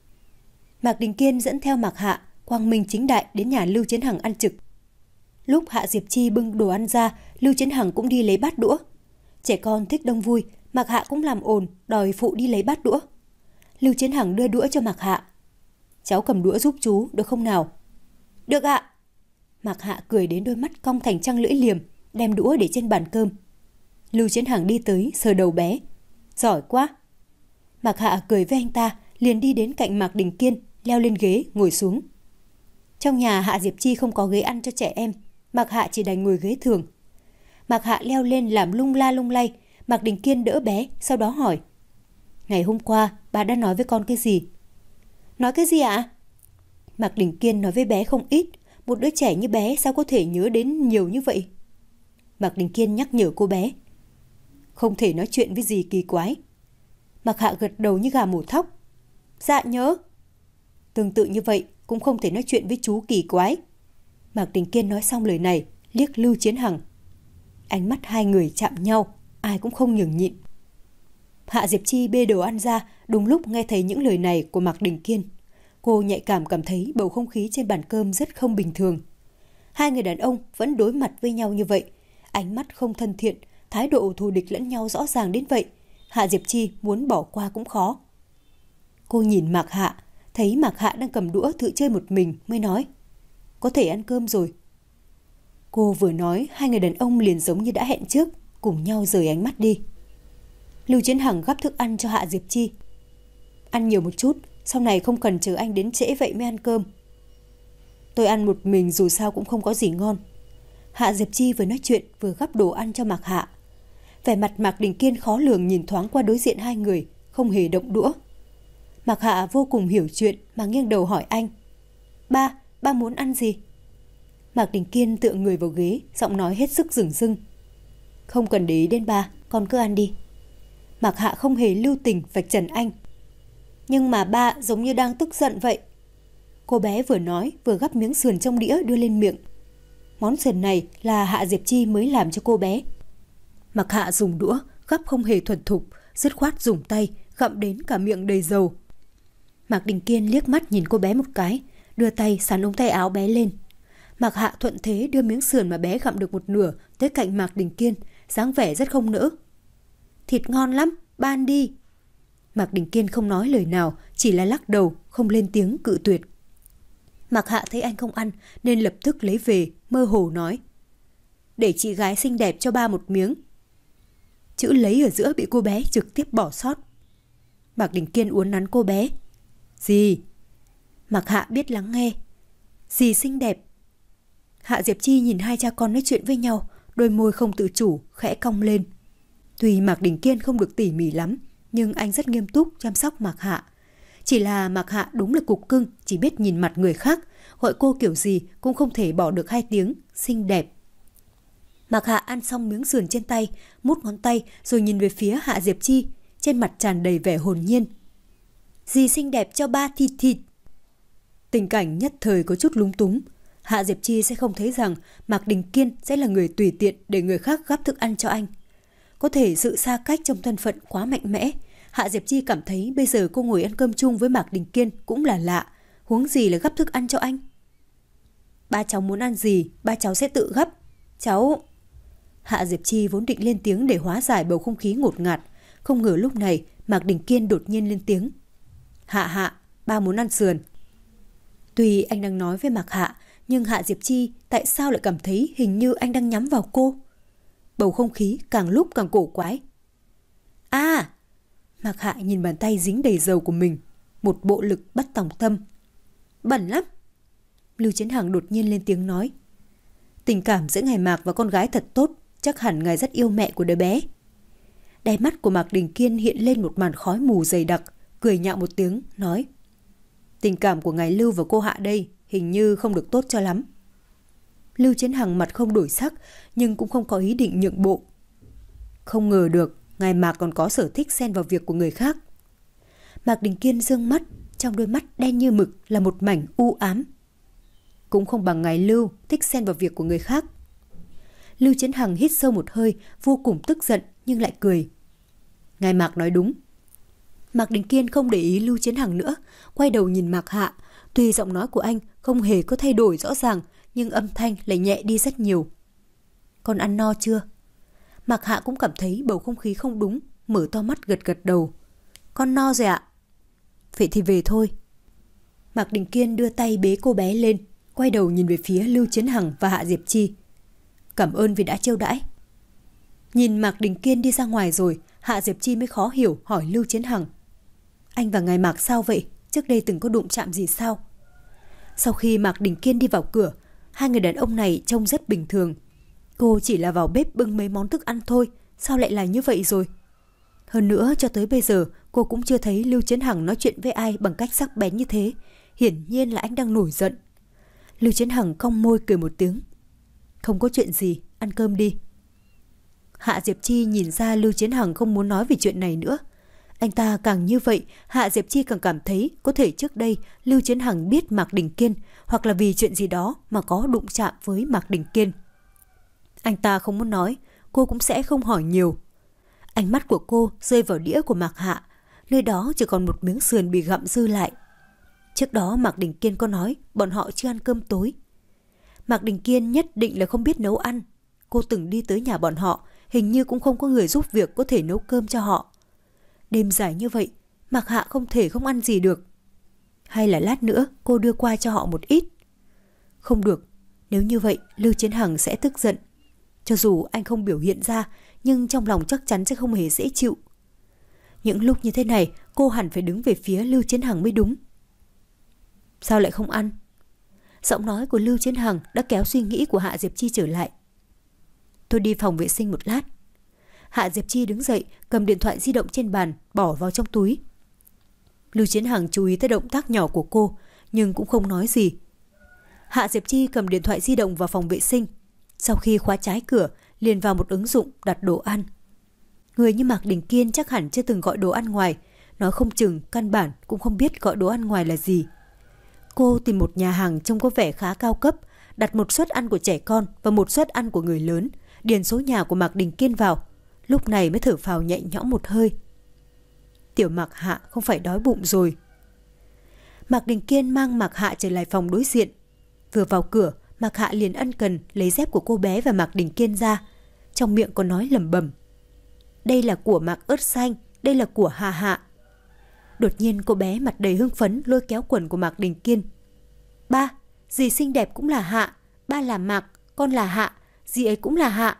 Mạc Đình Kiên dẫn theo Mạc Hạ, quang minh chính đại đến nhà Lưu Chiến Hằng ăn trực. Lúc Hạ Diệp Chi bưng đồ ăn ra, Lưu Chiến Hằng cũng đi lấy bát đũa. Trẻ con thích đông vui, Mạc Hạ cũng làm ồn, đòi phụ đi lấy bát đũa. Lưu Chiến Hằng đưa đũa cho Mạc Hạ. Cháu cầm đũa giúp chú, được không nào? Được ạ. Mạc Hạ cười đến đôi mắt cong thành trăng lưỡi liềm, đem đũa để trên bàn cơm. Lưu Chiến Hằng đi tới, sờ đầu bé. Giỏi quá. Mạc Hạ cười với anh ta, liền đi đến cạnh Mạc Đình Kiên, leo lên ghế, ngồi xuống. Trong nhà Hạ Diệp Chi không có ghế ăn cho trẻ em, Mạc Hạ chỉ đành ngồi ghế thường. Mạc Hạ leo lên làm lung la lung lay, Mạc Đình Kiên đỡ bé, sau đó hỏi. Ngày hôm qua, bà đã nói với con cái gì? Nói cái gì ạ? Mạc Đình Kiên nói với bé không ít, một đứa trẻ như bé sao có thể nhớ đến nhiều như vậy? Mạc Đình Kiên nhắc nhở cô bé. Không thể nói chuyện với gì kỳ quái. Mạc Hạ gật đầu như gà mổ thóc. Dạ nhớ. Tương tự như vậy, cũng không thể nói chuyện với chú kỳ quái. Mạc Đình Kiên nói xong lời này, liếc Lưu Chiến Hằng. Ánh mắt hai người chạm nhau, ai cũng không nhường nhịn. Hạ Diệp Chi bê đồ ăn ra, đúng lúc nghe thấy những lời này của Mạc Đình Kiên. Cô nhạy cảm cảm thấy bầu không khí trên bàn cơm rất không bình thường. Hai người đàn ông vẫn đối mặt với nhau như vậy, ánh mắt không thân thiện, thái độ thù địch lẫn nhau rõ ràng đến vậy. Hạ Diệp Chi muốn bỏ qua cũng khó. Cô nhìn Mạc Hạ, thấy Mạc Hạ đang cầm đũa tự chơi một mình mới nói. Có thể ăn cơm rồi. Cô vừa nói, hai người đàn ông liền giống như đã hẹn trước, cùng nhau rời ánh mắt đi. Lưu Chiến Hằng gắp thức ăn cho Hạ Diệp Chi. Ăn nhiều một chút, sau này không cần chờ anh đến trễ vậy mới ăn cơm. Tôi ăn một mình dù sao cũng không có gì ngon. Hạ Diệp Chi vừa nói chuyện vừa gắp đồ ăn cho Mạc Hạ. Vẻ mặt Mạc Đình Kiên khó lường nhìn thoáng qua đối diện hai người, không hề động đũa. Mạc Hạ vô cùng hiểu chuyện mà nghiêng đầu hỏi anh. Ba, ba muốn ăn gì? Mạc Đình Kiên tựa người vào ghế, giọng nói hết sức dửng dưng. Không cần để ý đến ba, con cứ ăn đi. Mạc Hạ không hề lưu tình vạch trần anh. Nhưng mà ba giống như đang tức giận vậy. Cô bé vừa nói vừa gắp miếng sườn trong đĩa đưa lên miệng. Món sườn này là Hạ Diệp Chi mới làm cho cô bé. Mạc Hạ dùng đũa gắp không hề thuần thục, dứt khoát dùng tay gặm đến cả miệng đầy dầu. Mạc Đình Kiên liếc mắt nhìn cô bé một cái, đưa tay sắn ống tay áo bé lên. Mạc Hạ thuận thế đưa miếng sườn mà bé gặm được một nửa tới cạnh Mạc Đình Kiên, dáng vẻ rất không nỡ. Thịt ngon lắm, ba ăn đi. Mạc Đình Kiên không nói lời nào, chỉ là lắc đầu, không lên tiếng cự tuyệt. Mạc Hạ thấy anh không ăn nên lập tức lấy về, mơ hồ nói. Để chị gái xinh đẹp cho ba một miếng. Chữ lấy ở giữa bị cô bé trực tiếp bỏ sót. Mạc Đình Kiên uốn nắn cô bé. Gì? Mạc Hạ biết lắng nghe. Gì xinh đẹp? Hạ Diệp Chi nhìn hai cha con nói chuyện với nhau, đôi môi không tự chủ, khẽ cong lên. Tuy Mạc Đình Kiên không được tỉ mỉ lắm, nhưng anh rất nghiêm túc chăm sóc Mạc Hạ. Chỉ là Mạc Hạ đúng là cục cưng, chỉ biết nhìn mặt người khác, gọi cô kiểu gì cũng không thể bỏ được hai tiếng, xinh đẹp. Mạc Hạ ăn xong miếng sườn trên tay, mút ngón tay rồi nhìn về phía Hạ Diệp Chi, trên mặt tràn đầy vẻ hồn nhiên. Dì xinh đẹp cho ba thịt thịt. Tình cảnh nhất thời có chút lúng túng. Hạ Diệp Chi sẽ không thấy rằng Mạc Đình Kiên sẽ là người tùy tiện để người khác gắp thức ăn cho anh. Có thể sự xa cách trong thân phận quá mạnh mẽ. Hạ Diệp Chi cảm thấy bây giờ cô ngồi ăn cơm chung với Mạc Đình Kiên cũng là lạ, huống gì là gắp thức ăn cho anh. Ba cháu muốn ăn gì, ba cháu sẽ tự gắp. Cháu... Hạ Diệp Chi vốn định lên tiếng để hóa giải bầu không khí ngột ngạt, không ngờ lúc này Mạc Đình Kiên đột nhiên lên tiếng. Hạ Hạ, ba muốn ăn sườn. Tuy anh đang nói với Mạc Hạ, nhưng Hạ Diệp Chi tại sao lại cảm thấy hình như anh đang nhắm vào cô? Bầu không khí càng lúc càng cổ quái. À! Mạc Hạ nhìn bàn tay dính đầy dầu của mình, một bộ lực bắt tòng tâm. Bẩn lắm! Lưu Chiến Hằng đột nhiên lên tiếng nói. Tình cảm giữa ngài Mạc và con gái thật tốt, chắc hẳn ngài rất yêu mẹ của đứa bé. Đáy mắt của Mạc Đình Kiên hiện lên một màn khói mù dày đặc, cười nhạo một tiếng, nói. Tình cảm của ngài Lưu và cô Hạ đây hình như không được tốt cho lắm. Lưu Chiến Hằng mặt không đổi sắc, nhưng cũng không có ý định nhượng bộ. Không ngờ được, ngài Mạc còn có sở thích xen vào việc của người khác. Mạc Đình Kiên dương mắt, trong đôi mắt đen như mực là một mảnh u ám. Cũng không bằng ngài Lưu thích xen vào việc của người khác. Lưu Chiến Hằng hít sâu một hơi, vô cùng tức giận nhưng lại cười. Ngài Mạc nói đúng. Mạc Đình Kiên không để ý Lưu Chiến Hằng nữa, quay đầu nhìn Mạc Hạ. Tuy giọng nói của anh không hề có thay đổi rõ ràng, nhưng âm thanh lại nhẹ đi rất nhiều. Con ăn no chưa? Mạc Hạ cũng cảm thấy bầu không khí không đúng, mở to mắt gật gật đầu. Con no rồi ạ. Vậy thì về thôi. Mạc Đình Kiên đưa tay bế cô bé lên, quay đầu nhìn về phía Lưu Chiến Hằng và Hạ Diệp Chi. Cảm ơn vì đã chiêu đãi. Nhìn Mạc Đình Kiên đi ra ngoài rồi, Hạ Diệp Chi mới khó hiểu hỏi Lưu Chiến Hằng. Anh và ngài Mạc sao vậy? Trước đây từng có đụng chạm gì sao? Sau khi Mạc Đình Kiên đi vào cửa, hai người đàn ông này trông rất bình thường. Cô chỉ là vào bếp bưng mấy món thức ăn thôi, sao lại là như vậy rồi? Hơn nữa cho tới bây giờ cô cũng chưa thấy Lưu Chiến Hằng nói chuyện với ai bằng cách sắc bén như thế. Hiển nhiên là anh đang nổi giận. Lưu Chiến Hằng cong môi cười một tiếng. Không có chuyện gì, ăn cơm đi. Hạ Diệp Chi nhìn ra Lưu Chiến Hằng không muốn nói về chuyện này nữa. Anh ta càng như vậy, Hạ Diệp Chi càng cảm thấy có thể trước đây Lưu Chiến Hằng biết Mạc Đình Kiên, hoặc là vì chuyện gì đó mà có đụng chạm với Mạc Đình Kiên. Anh ta không muốn nói, cô cũng sẽ không hỏi nhiều. Ánh mắt của cô rơi vào đĩa của Mạc Hạ, nơi đó chỉ còn một miếng sườn bị gặm dư lại. Trước đó Mạc Đình Kiên có nói bọn họ chưa ăn cơm tối. Mạc Đình Kiên nhất định là không biết nấu ăn. Cô từng đi tới nhà bọn họ, hình như cũng không có người giúp việc có thể nấu cơm cho họ. Đêm dài như vậy, Mạc Hạ không thể không ăn gì được. Hay là lát nữa cô đưa qua cho họ một ít? Không được, nếu như vậy Lưu Chiến Hằng sẽ tức giận. Cho dù anh không biểu hiện ra, nhưng trong lòng chắc chắn sẽ không hề dễ chịu. Những lúc như thế này, cô hẳn phải đứng về phía Lưu Chiến Hằng mới đúng. Sao lại không ăn? Giọng nói của Lưu Chiến Hằng đã kéo suy nghĩ của Hạ Diệp Chi trở lại. Tôi đi phòng vệ sinh một lát. Hạ Diệp Chi đứng dậy, cầm điện thoại di động trên bàn, bỏ vào trong túi. Lưu Chiến Hằng chú ý tới động tác nhỏ của cô, nhưng cũng không nói gì. Hạ Diệp Chi cầm điện thoại di động vào phòng vệ sinh. Sau khi khóa trái cửa, liền vào một ứng dụng đặt đồ ăn. Người như Mạc Đình Kiên chắc hẳn chưa từng gọi đồ ăn ngoài, nói không chừng căn bản cũng không biết gọi đồ ăn ngoài là gì. Cô tìm một nhà hàng trông có vẻ khá cao cấp, đặt một suất ăn của trẻ con và một suất ăn của người lớn, điền số nhà của Mạc Đình Kiên vào. Lúc này mới thở phào nhẹ nhõm một hơi. Tiểu Mạc Hạ không phải đói bụng rồi. Mạc Đình Kiên mang Mạc Hạ trở lại phòng đối diện. Vừa vào cửa, Mạc Hạ liền ân cần lấy dép của cô bé và Mạc Đình Kiên ra. Trong miệng còn nói lẩm bẩm. Đây là của Mạc Ớt Xanh, đây là của Hà Hạ. Đột nhiên cô bé mặt đầy hưng phấn lôi kéo quần của Mạc Đình Kiên. Ba, dì xinh đẹp cũng là Hạ. Ba là Mạc, con là Hạ, dì ấy cũng là Hạ.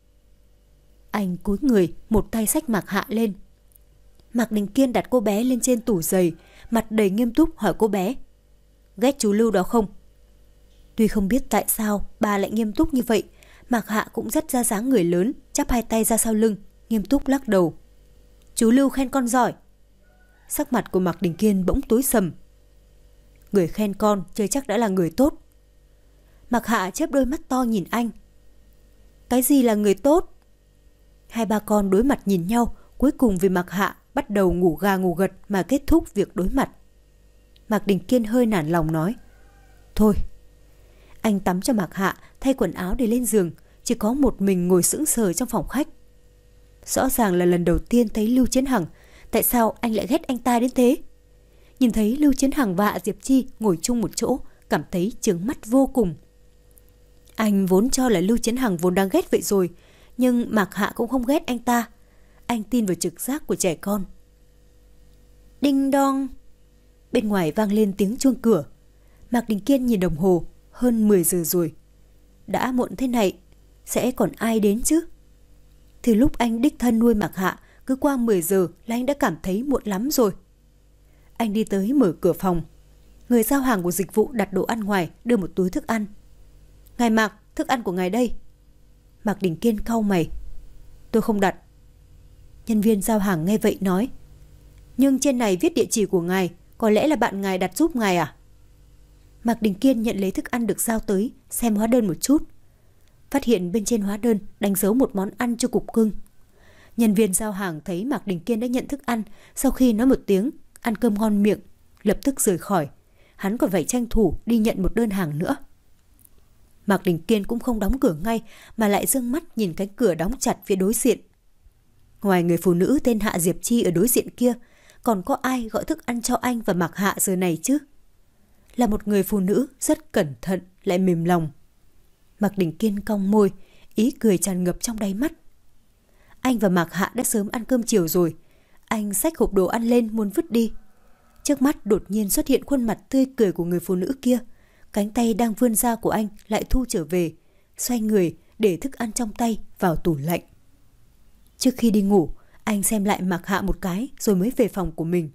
Anh cúi người, một tay xách Mạc Hạ lên. Mạc Đình Kiên đặt cô bé lên trên tủ giày, mặt đầy nghiêm túc hỏi cô bé. Ghét chú Lưu đó không? Tuy không biết tại sao bà lại nghiêm túc như vậy, Mạc Hạ cũng rất ra dáng người lớn, chắp hai tay ra sau lưng, nghiêm túc lắc đầu. Chú Lưu khen con giỏi. Sắc mặt của Mạc Đình Kiên bỗng tối sầm. Người khen con chơi chắc đã là người tốt. Mạc Hạ chớp đôi mắt to nhìn anh. Cái gì là người tốt? Hai ba con đối mặt nhìn nhau, cuối cùng vì Mạc Hạ bắt đầu ngủ gà ngủ gật mà kết thúc việc đối mặt. Mạc Đình Kiên hơi nản lòng nói. Thôi. Anh tắm cho Mạc Hạ, thay quần áo để lên giường, chỉ có một mình ngồi sững sờ trong phòng khách. Rõ ràng là lần đầu tiên thấy Lưu Chiến Hằng, tại sao anh lại ghét anh ta đến thế? Nhìn thấy Lưu Chiến Hằng và Hạ Diệp Chi ngồi chung một chỗ, cảm thấy chướng mắt vô cùng. Anh vốn cho là Lưu Chiến Hằng vốn đang ghét vậy rồi, nhưng Mạc Hạ cũng không ghét anh ta. Anh tin vào trực giác của trẻ con. Đinh đong. Bên ngoài vang lên tiếng chuông cửa. Mạc Đình Kiên nhìn đồng hồ, hơn mười giờ rồi. Đã muộn thế này, sẽ còn ai đến chứ? Từ lúc anh đích thân nuôi Mạc Hạ, cứ qua mười giờ là anh đã cảm thấy muộn lắm rồi. Anh đi tới mở cửa phòng. Người giao hàng của dịch vụ đặt đồ ăn ngoài đưa một túi thức ăn. Ngài Mạc, thức ăn của ngài đây. Mạc Đình Kiên cau mày. Tôi không đặt. Nhân viên giao hàng nghe vậy nói. Nhưng trên này viết địa chỉ của ngài, có lẽ là bạn ngài đặt giúp ngài à? Mạc Đình Kiên nhận lấy thức ăn được giao tới, xem hóa đơn một chút. Phát hiện bên trên hóa đơn đánh dấu một món ăn cho cục cưng. Nhân viên giao hàng thấy Mạc Đình Kiên đã nhận thức ăn, sau khi nói một tiếng ăn cơm ngon miệng, lập tức rời khỏi. Hắn còn phải tranh thủ đi nhận một đơn hàng nữa. Mạc Đình Kiên cũng không đóng cửa ngay, mà lại dương mắt nhìn cánh cửa đóng chặt phía đối diện. Ngoài người phụ nữ tên Hạ Diệp Chi ở đối diện kia, còn có ai gọi thức ăn cho anh và Mạc Hạ giờ này chứ? Là một người phụ nữ rất cẩn thận lại mềm lòng. Mạc Đình Kiên cong môi, ý cười tràn ngập trong đáy mắt. Anh và Mạc Hạ đã sớm ăn cơm chiều rồi. Anh xách hộp đồ ăn lên muốn vứt đi. Trước mắt đột nhiên xuất hiện khuôn mặt tươi cười của người phụ nữ kia. Cánh tay đang vươn ra của anh lại thu trở về, xoay người để thức ăn trong tay vào tủ lạnh. Trước khi đi ngủ, Anh xem lại Mạc Hạ một cái rồi mới về phòng của mình.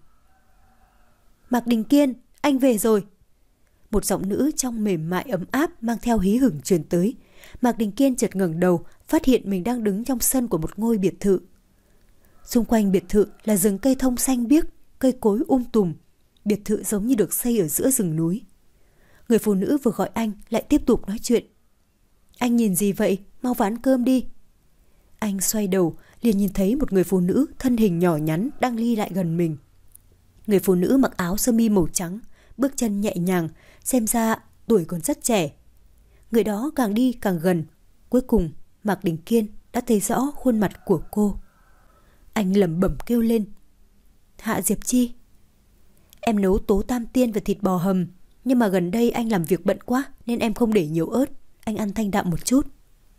Mạc Đình Kiên, anh về rồi. Một giọng nữ trong mềm mại ấm áp mang theo hí hửng truyền tới. Mạc Đình Kiên chợt ngẩng đầu, phát hiện mình đang đứng trong sân của một ngôi biệt thự. Xung quanh biệt thự là rừng cây thông xanh biếc, cây cối um tùm. Biệt thự giống như được xây ở giữa rừng núi. Người phụ nữ vừa gọi anh lại tiếp tục nói chuyện. Anh nhìn gì vậy? Mau vào ăn cơm đi. Anh xoay đầu, liền nhìn thấy một người phụ nữ thân hình nhỏ nhắn đang đi lại gần mình. Người phụ nữ mặc áo sơ mi màu trắng, bước chân nhẹ nhàng, xem ra tuổi còn rất trẻ. Người đó càng đi càng gần. Cuối cùng Mạc Đình Kiên đã thấy rõ khuôn mặt của cô. Anh lẩm bẩm kêu lên. Hạ Diệp Chi. Em nấu tố tam tiên và thịt bò hầm, nhưng mà gần đây anh làm việc bận quá nên em không để nhiều ớt. Anh ăn thanh đạm một chút.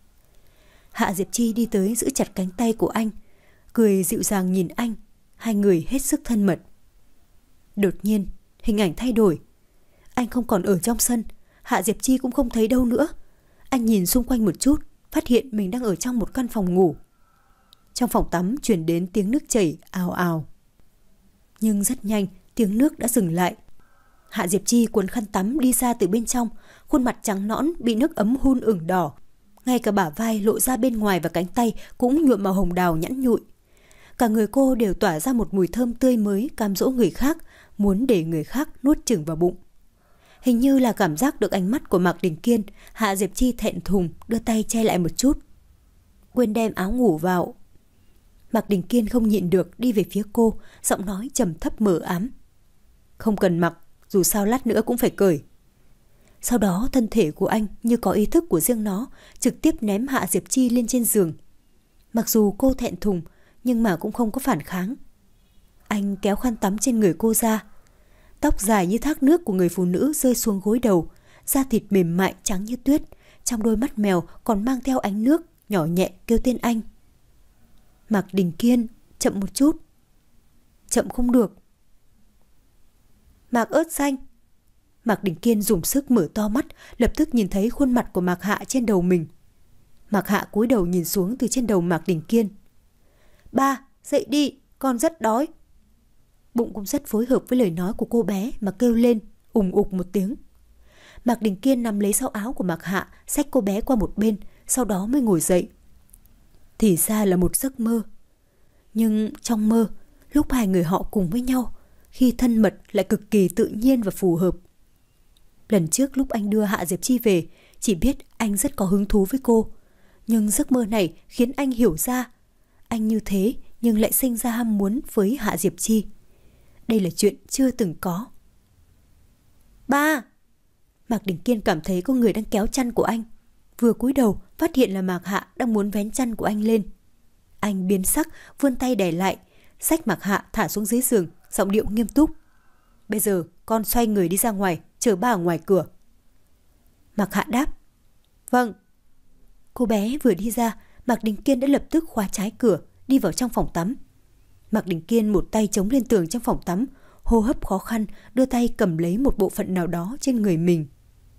Hạ Diệp Chi đi tới giữ chặt cánh tay của anh, cười dịu dàng nhìn anh. Hai người hết sức thân mật. Đột nhiên hình ảnh thay đổi. Anh không còn ở trong sân, Hạ Diệp Chi cũng không thấy đâu nữa. Anh nhìn xung quanh một chút, phát hiện mình đang ở trong một căn phòng ngủ. Trong phòng tắm truyền đến tiếng nước chảy ào ào. Nhưng rất nhanh tiếng nước đã dừng lại. Hạ Diệp Chi cuốn khăn tắm đi ra từ bên trong, khuôn mặt trắng nõn bị nước ấm hun ửng đỏ. Ngay cả bả vai lộ ra bên ngoài và cánh tay cũng nhuộm màu hồng đào nhẵn nhụi. Cả người cô đều tỏa ra một mùi thơm tươi mới, cám dỗ người khác, muốn để người khác nuốt chửng vào bụng. Hình như là cảm giác được ánh mắt của Mạc Đình Kiên, Hạ Diệp Chi thẹn thùng đưa tay che lại một chút. Quên đem áo ngủ vào. Mạc Đình Kiên không nhịn được đi về phía cô, giọng nói trầm thấp mờ ám. Không cần mặc, dù sao lát nữa cũng phải cởi. Sau đó thân thể của anh như có ý thức của riêng nó, trực tiếp ném Hạ Diệp Chi lên trên giường. Mặc dù cô thẹn thùng, nhưng mà cũng không có phản kháng. Anh kéo khăn tắm trên người cô ra. Tóc dài như thác nước của người phụ nữ rơi xuống gối đầu, da thịt mềm mại trắng như tuyết, trong đôi mắt mèo còn mang theo ánh nước, nhỏ nhẹ kêu tên anh. Mạc Đình Kiên, chậm một chút. Chậm không được. Mạc ớt xanh. Mạc Đình Kiên dùng sức mở to mắt, lập tức nhìn thấy khuôn mặt của Mạc Hạ trên đầu mình. Mạc Hạ cúi đầu nhìn xuống từ trên đầu Mạc Đình Kiên. Ba, dậy đi, con rất đói. Bụng cũng rất phối hợp với lời nói của cô bé mà kêu lên, ùng ục một tiếng. Mạc Đình Kiên nắm lấy sau áo của Mạc Hạ, xách cô bé qua một bên, sau đó mới ngồi dậy. Thì ra là một giấc mơ. Nhưng trong mơ, lúc hai người họ cùng với nhau, khi thân mật lại cực kỳ tự nhiên và phù hợp. Lần trước lúc anh đưa Hạ Diệp Chi về, chỉ biết anh rất có hứng thú với cô. Nhưng giấc mơ này khiến anh hiểu ra, anh như thế nhưng lại sinh ra ham muốn với Hạ Diệp Chi. Đây là chuyện chưa từng có. Ba! Mạc Đình Kiên cảm thấy có người đang kéo chăn của anh. Vừa cúi đầu phát hiện là Mạc Hạ đang muốn vén chăn của anh lên. Anh biến sắc, vươn tay đè lại, xách Mạc Hạ thả xuống dưới giường, giọng điệu nghiêm túc. Bây giờ con xoay người đi ra ngoài, chờ ba ở ngoài cửa. Mạc Hạ đáp. Vâng. Cô bé vừa đi ra, Mạc Đình Kiên đã lập tức khóa trái cửa, đi vào trong phòng tắm. Mạc Đình Kiên một tay chống lên tường trong phòng tắm, hô hấp khó khăn, đưa tay cầm lấy một bộ phận nào đó trên người mình.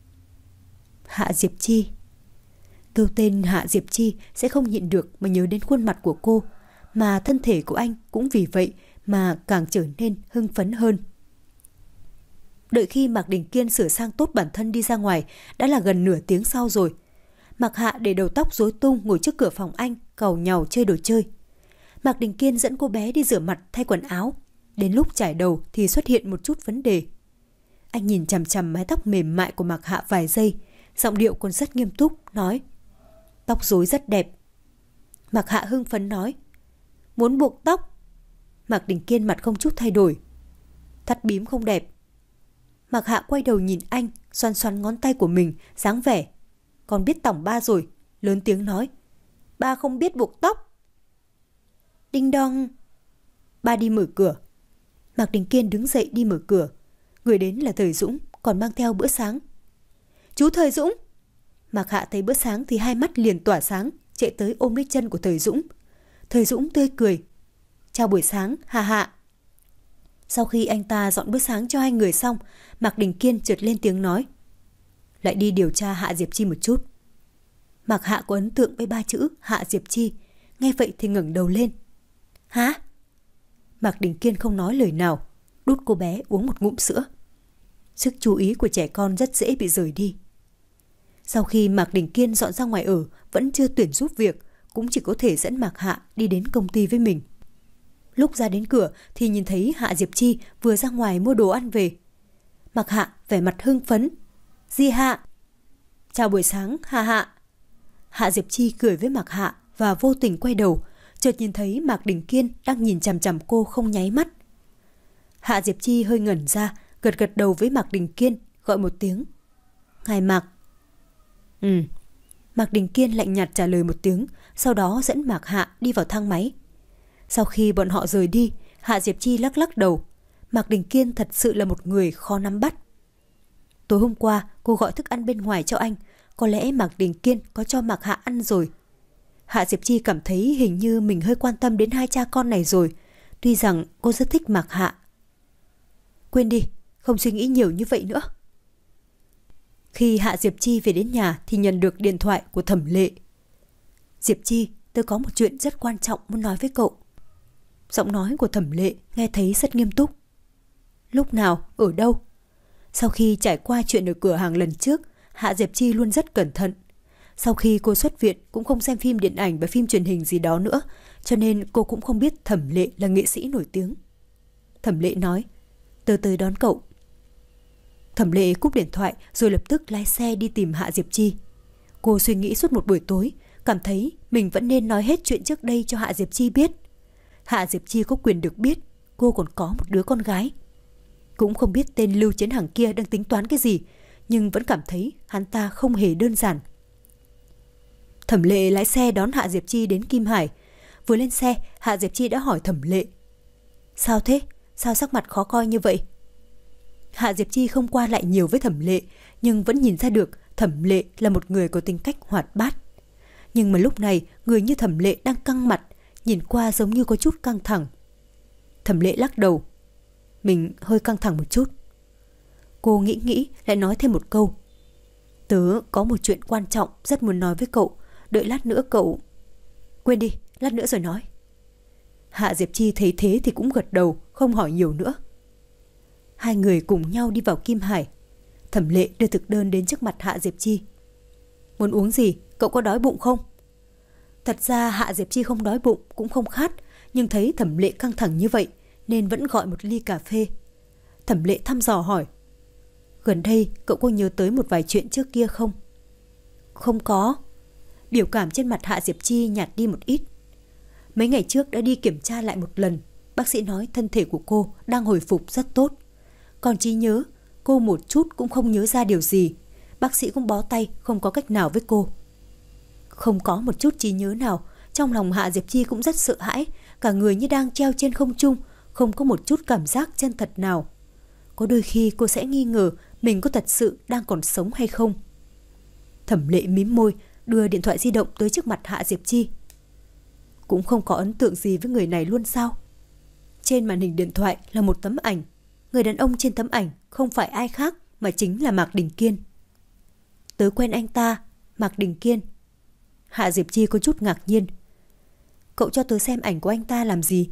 Hạ Diệp Chi. Kêu tên Hạ Diệp Chi sẽ không nhịn được mà nhớ đến khuôn mặt của cô, mà thân thể của anh cũng vì vậy mà càng trở nên hưng phấn hơn. Đợi khi Mạc Đình Kiên sửa sang tốt bản thân đi ra ngoài, đã là gần nửa tiếng sau rồi. Mạc Hạ để đầu tóc rối tung ngồi trước cửa phòng anh, càu nhàu chơi đồ chơi. Mạc Đình Kiên dẫn cô bé đi rửa mặt thay quần áo. Đến lúc chải đầu thì xuất hiện một chút vấn đề. Anh nhìn chằm chằm mái tóc mềm mại của Mạc Hạ vài giây, giọng điệu còn rất nghiêm túc, nói. Tóc rối rất đẹp. Mạc Hạ hưng phấn nói. Muốn buộc tóc. Mạc Đình Kiên mặt không chút thay đổi. Thắt bím không đẹp. Mạc Hạ quay đầu nhìn anh, xoắn xoắn ngón tay của mình, dáng vẻ. Con biết tỏng ba rồi, lớn tiếng nói. Ba không biết buộc tóc. Đinh đong. Ba đi mở cửa. Mạc Đình Kiên đứng dậy đi mở cửa. Người đến là Thời Dũng, còn mang theo bữa sáng. Chú Thời Dũng. Mạc Hạ thấy bữa sáng thì hai mắt liền tỏa sáng, chạy tới ôm lấy chân của Thời Dũng. Thời Dũng tươi cười. Chào buổi sáng, Hạ Hạ. Sau khi anh ta dọn bữa sáng cho hai người xong, Mạc Đình Kiên chợt lên tiếng nói. Lại đi điều tra Hạ Diệp Chi một chút. Mạc Hạ có ấn tượng với ba chữ Hạ Diệp Chi, nghe vậy thì ngẩng đầu lên. Hả? Mạc Đình Kiên không nói lời nào, đút cô bé uống một ngụm sữa. Sức chú ý của trẻ con rất dễ bị rời đi. Sau khi Mạc Đình Kiên dọn ra ngoài ở, vẫn chưa tuyển giúp việc, cũng chỉ có thể dẫn Mạc Hạ đi đến công ty với mình. Lúc ra đến cửa thì nhìn thấy Hạ Diệp Chi vừa ra ngoài mua đồ ăn về. Mạc Hạ vẻ mặt hưng phấn. Dì Hạ. Chào buổi sáng, Hạ Hạ. Hạ Diệp Chi cười với Mạc Hạ và vô tình quay đầu, chợt nhìn thấy Mạc Đình Kiên đang nhìn chằm chằm cô không nháy mắt. Hạ Diệp Chi hơi ngẩn ra, gật gật đầu với Mạc Đình Kiên, gọi một tiếng. Ngài Mạc. Ừ. Mạc Đình Kiên lạnh nhạt trả lời một tiếng, sau đó dẫn Mạc Hạ đi vào thang máy. Sau khi bọn họ rời đi, Hạ Diệp Chi lắc lắc đầu. Mạc Đình Kiên thật sự là một người khó nắm bắt. Tối hôm qua cô gọi thức ăn bên ngoài cho anh, có lẽ Mạc Đình Kiên có cho Mạc Hạ ăn rồi. Hạ Diệp Chi cảm thấy hình như mình hơi quan tâm đến hai cha con này rồi, tuy rằng cô rất thích Mạc Hạ. Quên đi, không suy nghĩ nhiều như vậy nữa. Khi Hạ Diệp Chi về đến nhà thì nhận được điện thoại của Thẩm Lệ. Diệp Chi, tôi có một chuyện rất quan trọng muốn nói với cậu. Giọng nói của Thẩm Lệ nghe thấy rất nghiêm túc. Lúc nào, ở đâu? Sau khi trải qua chuyện ở cửa hàng lần trước, Hạ Diệp Chi luôn rất cẩn thận. Sau khi cô xuất viện cũng không xem phim điện ảnh và phim truyền hình gì đó nữa, cho nên cô cũng không biết Thẩm Lệ là nghệ sĩ nổi tiếng. Thẩm Lệ nói, tôi tới đón cậu. Thẩm Lệ cúp điện thoại rồi lập tức lái xe đi tìm Hạ Diệp Chi. Cô suy nghĩ suốt một buổi tối, cảm thấy mình vẫn nên nói hết chuyện trước đây cho Hạ Diệp Chi biết. Hạ Diệp Chi có quyền được biết cô còn có một đứa con gái. Cũng không biết tên Lưu Chiến Hằng kia đang tính toán cái gì, nhưng vẫn cảm thấy hắn ta không hề đơn giản. Thẩm Lệ lái xe đón Hạ Diệp Chi đến Kim Hải. Vừa lên xe, Hạ Diệp Chi đã hỏi Thẩm Lệ. Sao thế? Sao sắc mặt khó coi như vậy? Hạ Diệp Chi không qua lại nhiều với Thẩm Lệ, nhưng vẫn nhìn ra được Thẩm Lệ là một người có tính cách hoạt bát. Nhưng mà lúc này, người như Thẩm Lệ đang căng mặt, nhìn qua giống như có chút căng thẳng. Thẩm Lệ lắc đầu. Mình hơi căng thẳng một chút. Cô nghĩ nghĩ lại nói thêm một câu. Tớ có một chuyện quan trọng rất muốn nói với cậu, đợi lát nữa cậu... Quên đi, lát nữa rồi nói. Hạ Diệp Chi thấy thế thì cũng gật đầu, không hỏi nhiều nữa. Hai người cùng nhau đi vào Kim Hải. Thẩm Lệ đưa thực đơn đến trước mặt Hạ Diệp Chi. Muốn uống gì? Cậu có đói bụng không? Thật ra Hạ Diệp Chi không đói bụng, cũng không khát, nhưng thấy Thẩm Lệ căng thẳng như vậy nên vẫn gọi một ly cà phê. Thẩm Lệ thăm dò hỏi. Gần đây cậu có nhớ tới một vài chuyện trước kia không? Không có. Biểu cảm trên mặt Hạ Diệp Chi nhạt đi một ít. Mấy ngày trước đã đi kiểm tra lại một lần. Bác sĩ nói thân thể của cô đang hồi phục rất tốt. Còn trí nhớ, cô một chút cũng không nhớ ra điều gì. Bác sĩ cũng bó tay, không có cách nào với cô. Không có một chút trí nhớ nào. Trong lòng Hạ Diệp Chi cũng rất sợ hãi. Cả người như đang treo trên không trung, không có một chút cảm giác chân thật nào. Có đôi khi cô sẽ nghi ngờ mình có thật sự đang còn sống hay không. Thẩm Lệ mím môi, đưa điện thoại di động tới trước mặt Hạ Diệp Chi. Cũng không có ấn tượng gì với người này luôn sao? Trên màn hình điện thoại là một tấm ảnh. Người đàn ông trên tấm ảnh không phải ai khác mà chính là Mạc Đình Kiên. Tớ quen anh ta, Mạc Đình Kiên. Hạ Diệp Chi có chút ngạc nhiên. Cậu cho tớ xem ảnh của anh ta làm gì?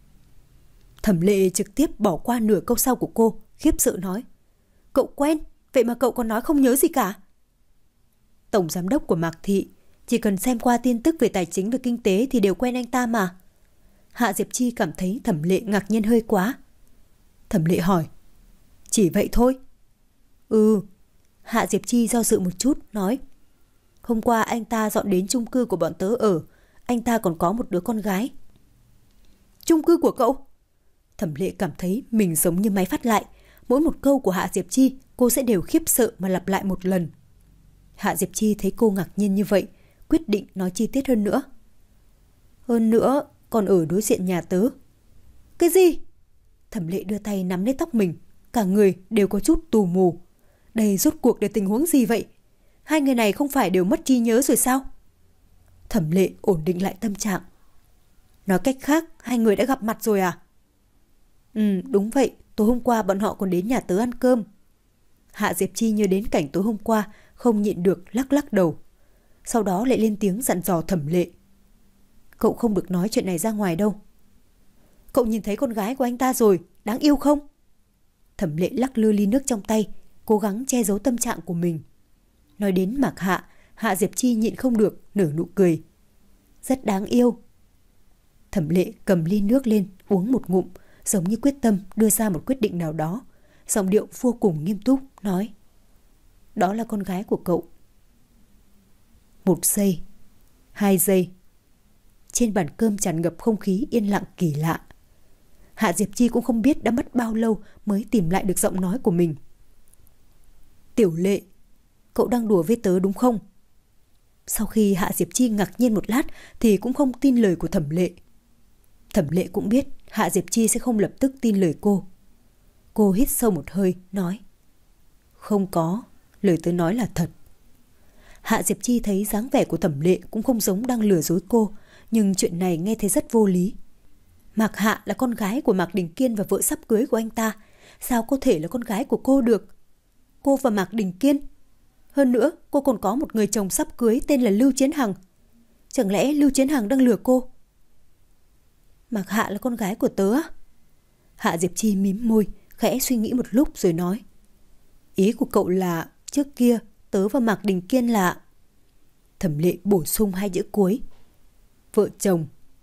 Thẩm Lệ trực tiếp bỏ qua nửa câu sau của cô, khiếp sợ nói. Cậu quen, vậy mà cậu còn nói không nhớ gì cả. Tổng giám đốc của Mạc Thị, chỉ cần xem qua tin tức về tài chính và kinh tế thì đều quen anh ta mà. Hạ Diệp Chi cảm thấy Thẩm Lệ ngạc nhiên hơi quá. Thẩm Lệ hỏi. Chỉ vậy thôi? Ừ. Hạ Diệp Chi do dự một chút, nói. Hôm qua anh ta dọn đến chung cư của bọn tớ ở. Anh ta còn có một đứa con gái. Chung cư của cậu? Thẩm Lệ cảm thấy mình giống như máy phát lại. Mỗi một câu của Hạ Diệp Chi cô sẽ đều khiếp sợ mà lặp lại một lần. Hạ Diệp Chi thấy cô ngạc nhiên như vậy, quyết định nói chi tiết hơn nữa. Hơn nữa còn ở đối diện nhà tớ. Cái gì? Thẩm Lệ đưa tay nắm lấy tóc mình, cả người đều có chút tù mù. Đây rốt cuộc là tình huống gì vậy? Hai người này không phải đều mất trí nhớ rồi sao? Thẩm Lệ ổn định lại tâm trạng. Nói cách khác, hai người đã gặp mặt rồi à? Ừ, đúng vậy, tối hôm qua bọn họ còn đến nhà tớ ăn cơm. Hạ Diệp Chi nhớ đến cảnh tối hôm qua, không nhịn được lắc lắc đầu. Sau đó lại lên tiếng dặn dò Thẩm Lệ. Cậu không được nói chuyện này ra ngoài đâu. Cậu nhìn thấy con gái của anh ta rồi, đáng yêu không? Thẩm Lệ lắc lư ly nước trong tay, cố gắng che giấu tâm trạng của mình. Nói đến Mạc Hạ, Hạ Diệp Chi nhịn không được, nở nụ cười. Rất đáng yêu. Thẩm Lệ cầm ly nước lên, uống một ngụm, giống như quyết tâm đưa ra một quyết định nào đó. Giọng điệu vô cùng nghiêm túc, nói. Đó là con gái của cậu. Một giây, hai giây. Trên bàn cơm tràn ngập không khí yên lặng kỳ lạ. Hạ Diệp Chi cũng không biết đã mất bao lâu mới tìm lại được giọng nói của mình. Tiểu Lệ, cậu đang đùa với tớ đúng không? Sau khi Hạ Diệp Chi ngạc nhiên một lát thì cũng không tin lời của Thẩm Lệ. Thẩm Lệ cũng biết Hạ Diệp Chi sẽ không lập tức tin lời cô. Cô hít sâu một hơi, nói. Không có, lời tớ nói là thật. Hạ Diệp Chi thấy dáng vẻ của Thẩm Lệ cũng không giống đang lừa dối cô, nhưng chuyện này nghe thấy rất vô lý. Mạc Hạ là con gái của Mạc Đình Kiên và vợ sắp cưới của anh ta. Sao có thể là con gái của cô được? Cô và Mạc Đình Kiên. Hơn nữa, cô còn có một người chồng sắp cưới tên là Lưu Chiến Hằng. Chẳng lẽ Lưu Chiến Hằng đang lừa cô? Mạc Hạ là con gái của tớ á? Hạ Diệp Chi mím môi, khẽ suy nghĩ một lúc rồi nói. Ý của cậu là trước kia tớ và Mạc Đình Kiên là... Thẩm Lệ bổ sung hai chữ cuối. Vợ chồng.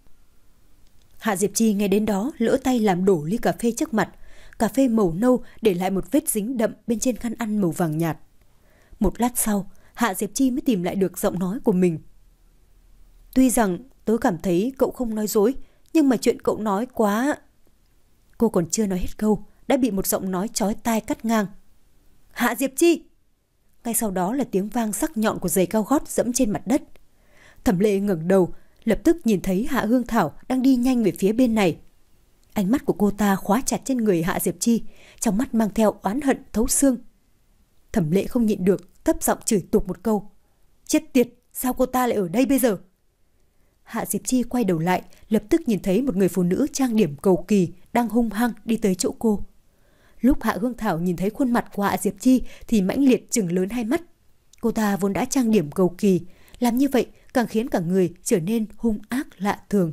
Hạ Diệp Chi nghe đến đó lỡ tay làm đổ ly cà phê trước mặt. Cà phê màu nâu để lại một vết dính đậm bên trên khăn ăn màu vàng nhạt. Một lát sau, Hạ Diệp Chi mới tìm lại được giọng nói của mình. Tuy rằng tớ cảm thấy cậu không nói dối, nhưng mà chuyện cậu nói quá... Cô còn chưa nói hết câu, đã bị một giọng nói chói tai cắt ngang. Hạ Diệp Chi! Ngay sau đó là tiếng vang sắc nhọn của giày cao gót dẫm trên mặt đất. Thẩm Lệ ngẩng đầu, lập tức nhìn thấy Hạ Hương Thảo đang đi nhanh về phía bên này. Ánh mắt của cô ta khóa chặt trên người Hạ Diệp Chi, trong mắt mang theo oán hận thấu xương. Thẩm Lệ không nhịn được, thấp giọng chửi tục một câu. Chết tiệt, sao cô ta lại ở đây bây giờ? Hạ Diệp Chi quay đầu lại, lập tức nhìn thấy một người phụ nữ trang điểm cầu kỳ đang hung hăng đi tới chỗ cô. Lúc Hạ Hương Thảo nhìn thấy khuôn mặt của Hạ Diệp Chi thì mãnh liệt trừng lớn hai mắt. Cô ta vốn đã trang điểm cầu kỳ, làm như vậy càng khiến cả người trở nên hung ác lạ thường.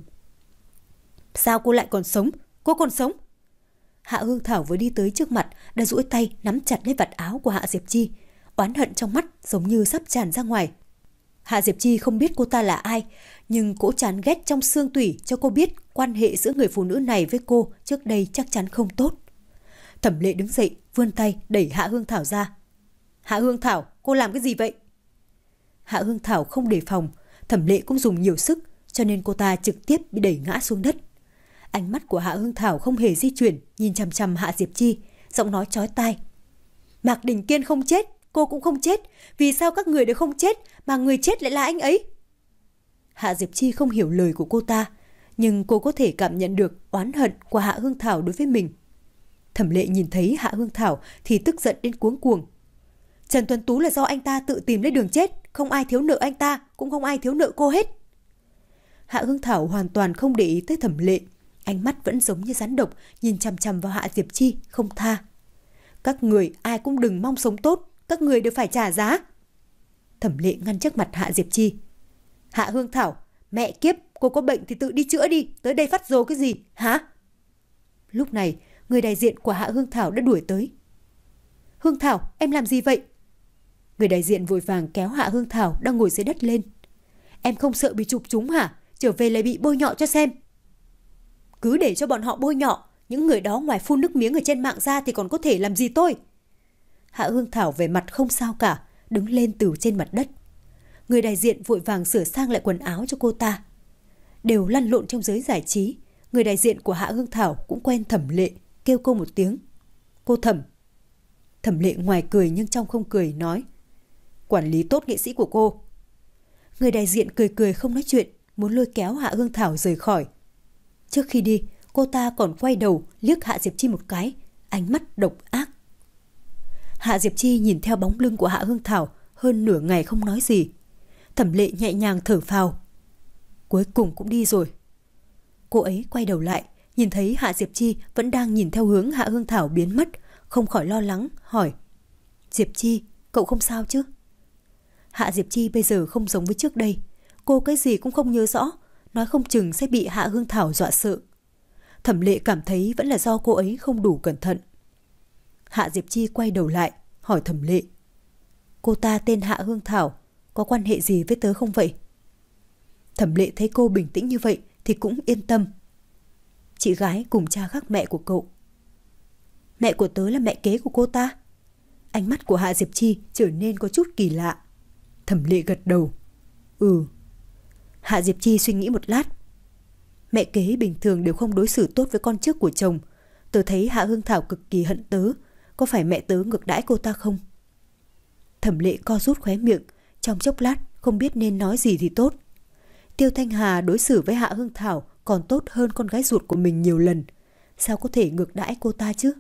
Sao cô lại còn sống? Cô còn sống? Hạ Hương Thảo vừa đi tới trước mặt đã duỗi tay nắm chặt lấy vạt áo của Hạ Diệp Chi, oán hận trong mắt giống như sắp tràn ra ngoài. Hạ Diệp Chi không biết cô ta là ai, nhưng cỗ chán ghét trong xương tủy cho cô biết quan hệ giữa người phụ nữ này với cô trước đây chắc chắn không tốt. Thẩm Lệ đứng dậy, vươn tay đẩy Hạ Hương Thảo ra. Hạ Hương Thảo, cô làm cái gì vậy? Hạ Hương Thảo không đề phòng, Thẩm Lệ cũng dùng nhiều sức, cho nên cô ta trực tiếp bị đẩy ngã xuống đất. Ánh mắt của Hạ Hương Thảo không hề di chuyển, nhìn chằm chằm Hạ Diệp Chi, giọng nói chói tai. Mạc Đình Kiên không chết, cô cũng không chết. Vì sao các người đều không chết, mà người chết lại là anh ấy? Hạ Diệp Chi không hiểu lời của cô ta, nhưng cô có thể cảm nhận được oán hận của Hạ Hương Thảo đối với mình. Thẩm Lệ nhìn thấy Hạ Hương Thảo thì tức giận đến cuống cuồng. Trần Tuấn Tú là do anh ta tự tìm lấy đường chết, không ai thiếu nợ anh ta, cũng không ai thiếu nợ cô hết. Hạ Hương Thảo hoàn toàn không để ý tới Thẩm Lệ, ánh mắt vẫn giống như rắn độc, nhìn chằm chằm vào Hạ Diệp Chi không tha. Các người ai cũng đừng mong sống tốt, các người đều phải trả giá. Thẩm Lệ ngăn trước mặt Hạ Diệp Chi. Hạ Hương Thảo, mẹ kiếp, cô có bệnh thì tự đi chữa đi, tới đây phát rồ cái gì, hả? Lúc này, người đại diện của Hạ Hương Thảo đã đuổi tới. Hương Thảo, em làm gì vậy? Người đại diện vội vàng kéo Hạ Hương Thảo đang ngồi dưới đất lên. Em không sợ bị chụp trúng hả? Trở về lại bị bôi nhọ cho xem. Cứ để cho bọn họ bôi nhọ, những người đó ngoài phun nước miếng ở trên mạng ra thì còn có thể làm gì tôi? Hạ Hương Thảo về mặt không sao cả, đứng lên từ trên mặt đất. Người đại diện vội vàng sửa sang lại quần áo cho cô ta. Đều lăn lộn trong giới giải trí, người đại diện của Hạ Hương Thảo cũng quen Thẩm Lệ, kêu cô một tiếng. Cô Thẩm. Thẩm Lệ ngoài cười nhưng trong không cười nói. Quản lý tốt nghệ sĩ của cô. Người đại diện cười cười không nói chuyện, muốn lôi kéo Hạ Hương Thảo rời khỏi. Trước khi đi, cô ta còn quay đầu liếc Hạ Diệp Chi một cái, ánh mắt độc ác. Hạ Diệp Chi nhìn theo bóng lưng của Hạ Hương Thảo hơn nửa ngày không nói gì. Thẩm Lệ nhẹ nhàng thở phào. Cuối cùng cũng đi rồi. Cô ấy quay đầu lại, nhìn thấy Hạ Diệp Chi vẫn đang nhìn theo hướng Hạ Hương Thảo biến mất, không khỏi lo lắng, hỏi. Diệp Chi, cậu không sao chứ? Hạ Diệp Chi bây giờ không giống với trước đây. Cô cái gì cũng không nhớ rõ, nói không chừng sẽ bị Hạ Hương Thảo dọa sợ. Thẩm Lệ cảm thấy vẫn là do cô ấy không đủ cẩn thận. Hạ Diệp Chi quay đầu lại, hỏi Thẩm Lệ. Cô ta tên Hạ Hương Thảo, có quan hệ gì với tớ không vậy? Thẩm Lệ thấy cô bình tĩnh như vậy thì cũng yên tâm. Chị gái cùng cha khác mẹ của cậu. Mẹ của tớ là mẹ kế của cô ta. Ánh mắt của Hạ Diệp Chi trở nên có chút kỳ lạ. Thẩm Lệ gật đầu. Ừ. Hạ Diệp Chi suy nghĩ một lát. Mẹ kế bình thường đều không đối xử tốt với con trước của chồng. Tớ thấy Hạ Hương Thảo cực kỳ hận tớ. Có phải mẹ tớ ngược đãi cô ta không? Thẩm Lệ co rút khóe miệng, trong chốc lát không biết nên nói gì thì tốt. Tiêu Thanh Hà đối xử với Hạ Hương Thảo còn tốt hơn con gái ruột của mình nhiều lần. Sao có thể ngược đãi cô ta chứ?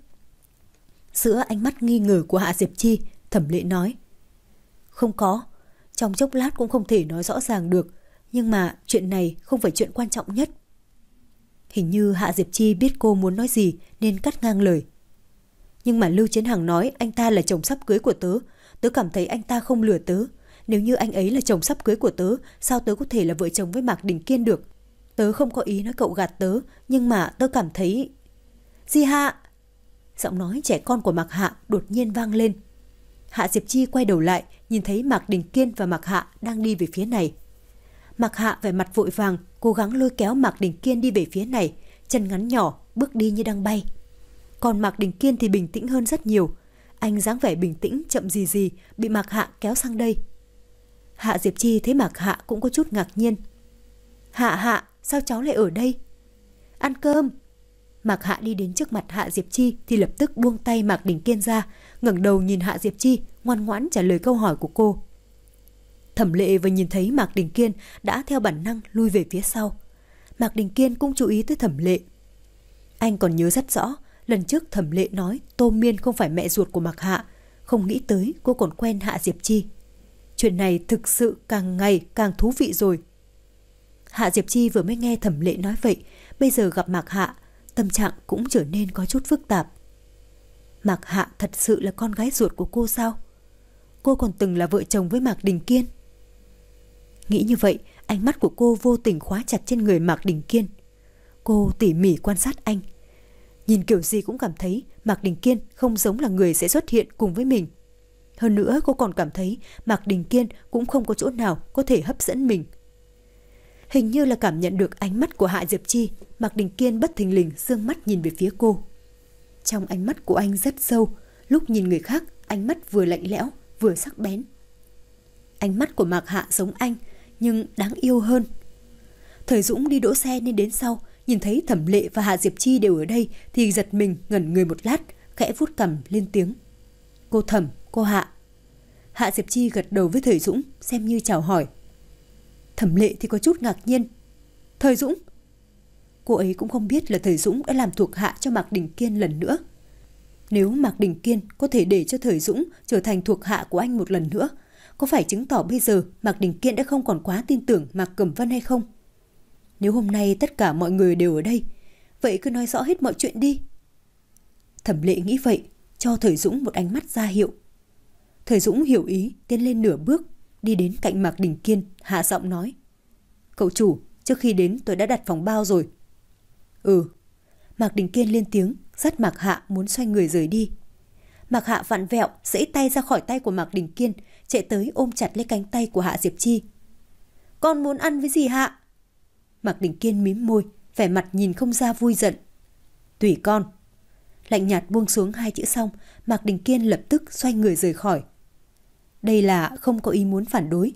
Giữa ánh mắt nghi ngờ của Hạ Diệp Chi, Thẩm Lệ nói. Không có, trong chốc lát cũng không thể nói rõ ràng được. Nhưng mà chuyện này không phải chuyện quan trọng nhất. Hình như Hạ Diệp Chi biết cô muốn nói gì nên cắt ngang lời. Nhưng mà Lưu Chiến Hằng nói anh ta là chồng sắp cưới của tớ. Tớ cảm thấy anh ta không lừa tớ. Nếu như anh ấy là chồng sắp cưới của tớ, sao tớ có thể là vợ chồng với Mạc Đình Kiên được? Tớ không có ý nói cậu gạt tớ, nhưng mà tớ cảm thấy... Di Hạ! Giọng nói trẻ con của Mạc Hạ đột nhiên vang lên. Hạ Diệp Chi quay đầu lại, nhìn thấy Mạc Đình Kiên và Mạc Hạ đang đi về phía này. Mạc Hạ vẻ mặt vội vàng, cố gắng lôi kéo Mạc Đình Kiên đi về phía này, chân ngắn nhỏ, bước đi như đang bay. Còn Mạc Đình Kiên thì bình tĩnh hơn rất nhiều. Anh dáng vẻ bình tĩnh chậm gì gì bị Mạc Hạ kéo sang đây. Hạ Diệp Chi thấy Mạc Hạ cũng có chút ngạc nhiên. Hạ Hạ, sao cháu lại ở đây? Ăn cơm. Mạc Hạ đi đến trước mặt Hạ Diệp Chi thì lập tức buông tay Mạc Đình Kiên ra, ngẩng đầu nhìn Hạ Diệp Chi, ngoan ngoãn trả lời câu hỏi của cô. Thẩm Lệ vừa nhìn thấy Mạc Đình Kiên đã theo bản năng lui về phía sau. Mạc Đình Kiên cũng chú ý tới Thẩm Lệ. Anh còn nhớ rất rõ, lần trước Thẩm Lệ nói Tô Miên không phải mẹ ruột của Mạc Hạ, không nghĩ tới cô còn quen Hạ Diệp Chi. Chuyện này thực sự càng ngày càng thú vị rồi. Hạ Diệp Chi vừa mới nghe Thẩm Lệ nói vậy, bây giờ gặp Mạc Hạ, tâm trạng cũng trở nên có chút phức tạp. Mạc Hạ thật sự là con gái ruột của cô sao? Cô còn từng là vợ chồng với Mạc Đình Kiên. Nghĩ như vậy, ánh mắt của cô vô tình khóa chặt trên người Mạc Đình Kiên. Cô tỉ mỉ quan sát anh. Nhìn kiểu gì cũng cảm thấy Mạc Đình Kiên không giống là người sẽ xuất hiện cùng với mình. Hơn nữa cô còn cảm thấy Mạc Đình Kiên cũng không có chỗ nào có thể hấp dẫn mình. Hình như là cảm nhận được ánh mắt của Hạ Diệp Chi, Mạc Đình Kiên bất thình lình dương mắt nhìn về phía cô. Trong ánh mắt của anh rất sâu, lúc nhìn người khác, ánh mắt vừa lạnh lẽo, vừa sắc bén. Ánh mắt của Mạc Hạ giống anh, nhưng đáng yêu hơn. Thời Dũng đi đỗ xe nên đến sau, nhìn thấy Thẩm Lệ và Hạ Diệp Chi đều ở đây thì giật mình ngẩn người một lát, khẽ vuốt cằm lên tiếng. Cô Thẩm, cô Hạ. Hạ Diệp Chi gật đầu với Thời Dũng, xem như chào hỏi. Thẩm Lệ thì có chút ngạc nhiên. Thời Dũng? Cô ấy cũng không biết là Thời Dũng đã làm thuộc hạ cho Mạc Đình Kiên lần nữa. Nếu Mạc Đình Kiên có thể để cho Thời Dũng trở thành thuộc hạ của anh một lần nữa, có phải chứng tỏ bây giờ Mạc Đình Kiên đã không còn quá tin tưởng Mạc Cẩm Vân hay không? Nếu hôm nay tất cả mọi người đều ở đây, vậy cứ nói rõ hết mọi chuyện đi. Thẩm Lệ nghĩ vậy, cho Thời Dũng một ánh mắt ra hiệu. Thời Dũng hiểu ý, tiến lên nửa bước, đi đến cạnh Mạc Đình Kiên, hạ giọng nói. Cậu chủ, trước khi đến tôi đã đặt phòng bao rồi. Ừ. Mạc Đình Kiên lên tiếng, dắt Mạc Hạ muốn xoay người rời đi. Mạc Hạ vặn vẹo, giãy tay ra khỏi tay của Mạc Đình Kiên, chạy tới ôm chặt lấy cánh tay của Hạ Diệp Chi. Con muốn ăn với gì Hạ? Mạc Đình Kiên mím môi, vẻ mặt nhìn không ra vui giận. Tùy con. Lạnh nhạt buông xuống hai chữ xong, Mạc Đình Kiên lập tức xoay người rời khỏi. Đây là không có ý muốn phản đối.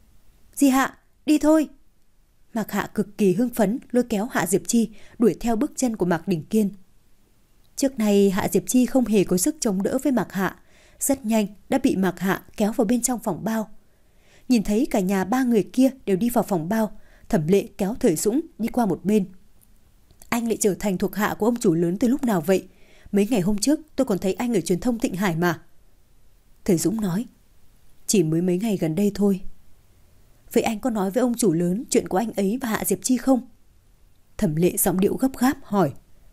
Di Hạ, đi thôi. Mạc Hạ cực kỳ hưng phấn lôi kéo Hạ Diệp Chi đuổi theo bước chân của Mạc Đình Kiên. Trước này Hạ Diệp Chi không hề có sức chống đỡ với Mạc Hạ, rất nhanh đã bị Mạc Hạ kéo vào bên trong phòng bao. Nhìn thấy cả nhà ba người kia đều đi vào phòng bao, Thẩm Lệ kéo Thời Dũng đi qua một bên. Anh lại trở thành thuộc hạ của ông chủ lớn từ lúc nào vậy? Mấy ngày hôm trước tôi còn thấy anh ở truyền thông Thịnh Hải mà. Thời Dũng nói. Chỉ mới mấy ngày gần đây thôi. Vậy anh có nói với ông chủ lớn chuyện của anh ấy và Hạ Diệp Chi không? Thẩm Lệ giọng điệu gấp gáp hỏi.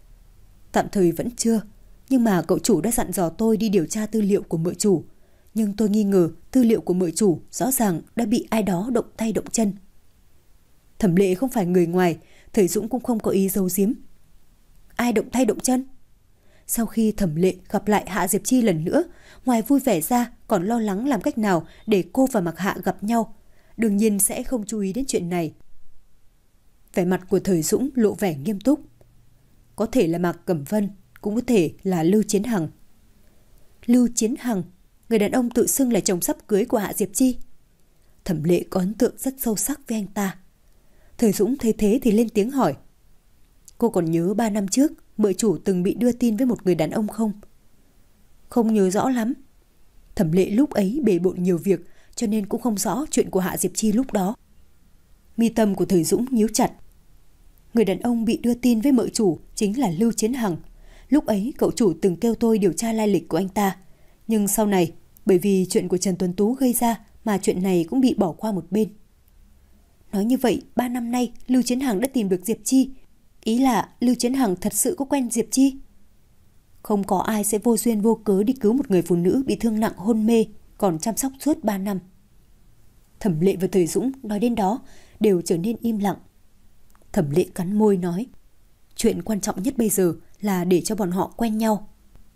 Tạm thời vẫn chưa, nhưng mà cậu chủ đã dặn dò tôi đi điều tra tư liệu của mợ chủ. Nhưng tôi nghi ngờ tư liệu của mợ chủ rõ ràng đã bị ai đó động tay động chân. Thẩm Lệ không phải người ngoài, Thời Dũng cũng không có ý giấu giếm. ai động tay động chân. Sau khi Thẩm Lệ gặp lại Hạ Diệp Chi lần nữa, ngoài vui vẻ ra còn lo lắng làm cách nào để cô và Mạc Hạ gặp nhau. Đương nhiên sẽ không chú ý đến chuyện này. Vẻ mặt của Thời Dũng lộ vẻ nghiêm túc. Có thể là Mạc Cẩm Vân, cũng có thể là Lưu Chiến Hằng. Lưu Chiến Hằng, người đàn ông tự xưng là chồng sắp cưới của Hạ Diệp Chi. Thẩm Lệ có ấn tượng rất sâu sắc với anh ta. Thời Dũng thấy thế thì lên tiếng hỏi. Cô còn nhớ ba năm trước mợ chủ từng bị đưa tin với một người đàn ông không? Không nhớ rõ lắm. Thẩm Lệ lúc ấy bề bộn nhiều việc cho nên cũng không rõ chuyện của Hạ Diệp Chi lúc đó. Mi tâm của Thời Dũng nhíu chặt. Người đàn ông bị đưa tin với mợ chủ chính là Lưu Chiến Hằng. Lúc ấy cậu chủ từng kêu tôi điều tra lai lịch của anh ta. Nhưng sau này, bởi vì chuyện của Trần Tuấn Tú gây ra mà chuyện này cũng bị bỏ qua một bên. Nói như vậy, ba năm nay Lưu Chiến Hằng đã tìm được Diệp Chi. Ý là Lưu Chiến Hằng thật sự có quen Diệp Chi. Không có ai sẽ vô duyên vô cớ đi cứu một người phụ nữ bị thương nặng hôn mê, còn chăm sóc suốt ba năm. Thẩm Lệ và Thời Dũng nói đến đó đều trở nên im lặng. Thẩm Lệ cắn môi nói, chuyện quan trọng nhất bây giờ là để cho bọn họ quen nhau.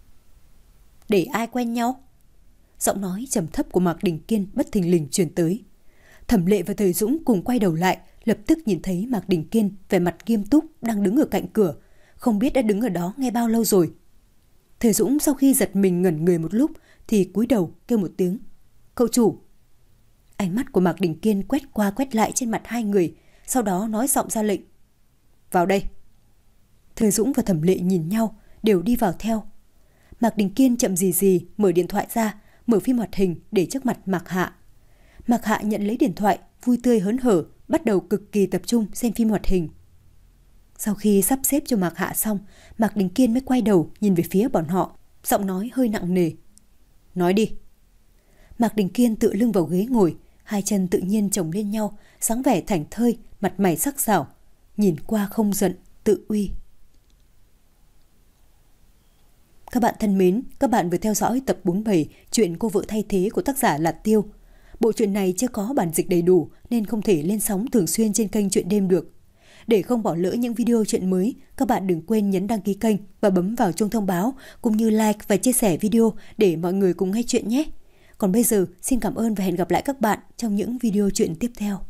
Để ai quen nhau? Giọng nói trầm thấp của Mạc Đình Kiên bất thình lình truyền tới. Thẩm Lệ và Thời Dũng cùng quay đầu lại, lập tức nhìn thấy Mạc Đình Kiên vẻ mặt nghiêm túc đang đứng ở cạnh cửa, không biết đã đứng ở đó nghe bao lâu rồi. Thời Dũng sau khi giật mình ngẩn người một lúc thì cúi đầu kêu một tiếng, cậu chủ. Ánh mắt của Mạc Đình Kiên quét qua quét lại trên mặt hai người, sau đó nói giọng ra lệnh, vào đây. Thời Dũng và Thẩm Lệ nhìn nhau, đều đi vào theo. Mạc Đình Kiên chậm gì gì mở điện thoại ra, mở phim hoạt hình để trước mặt Mạc Hạ. Mạc Hạ nhận lấy điện thoại, vui tươi hớn hở, bắt đầu cực kỳ tập trung xem phim hoạt hình. Sau khi sắp xếp cho Mạc Hạ xong, Mạc Đình Kiên mới quay đầu nhìn về phía bọn họ, giọng nói hơi nặng nề. Nói đi. Mạc Đình Kiên tựa lưng vào ghế ngồi, hai chân tự nhiên chồng lên nhau, dáng vẻ thảnh thơi, mặt mày sắc sảo, nhìn qua không giận, tự uy. Các bạn thân mến, các bạn vừa theo dõi tập bốn mươi bảy chuyện Cô vợ thay thế của tác giả Lạt Tiêu. Bộ truyện này chưa có bản dịch đầy đủ nên không thể lên sóng thường xuyên trên kênh Truyện Đêm được. Để không bỏ lỡ những video truyện mới, các bạn đừng quên nhấn đăng ký kênh và bấm vào chuông thông báo, cũng như like và chia sẻ video để mọi người cùng nghe chuyện nhé. Còn bây giờ, xin cảm ơn và hẹn gặp lại các bạn trong những video truyện tiếp theo.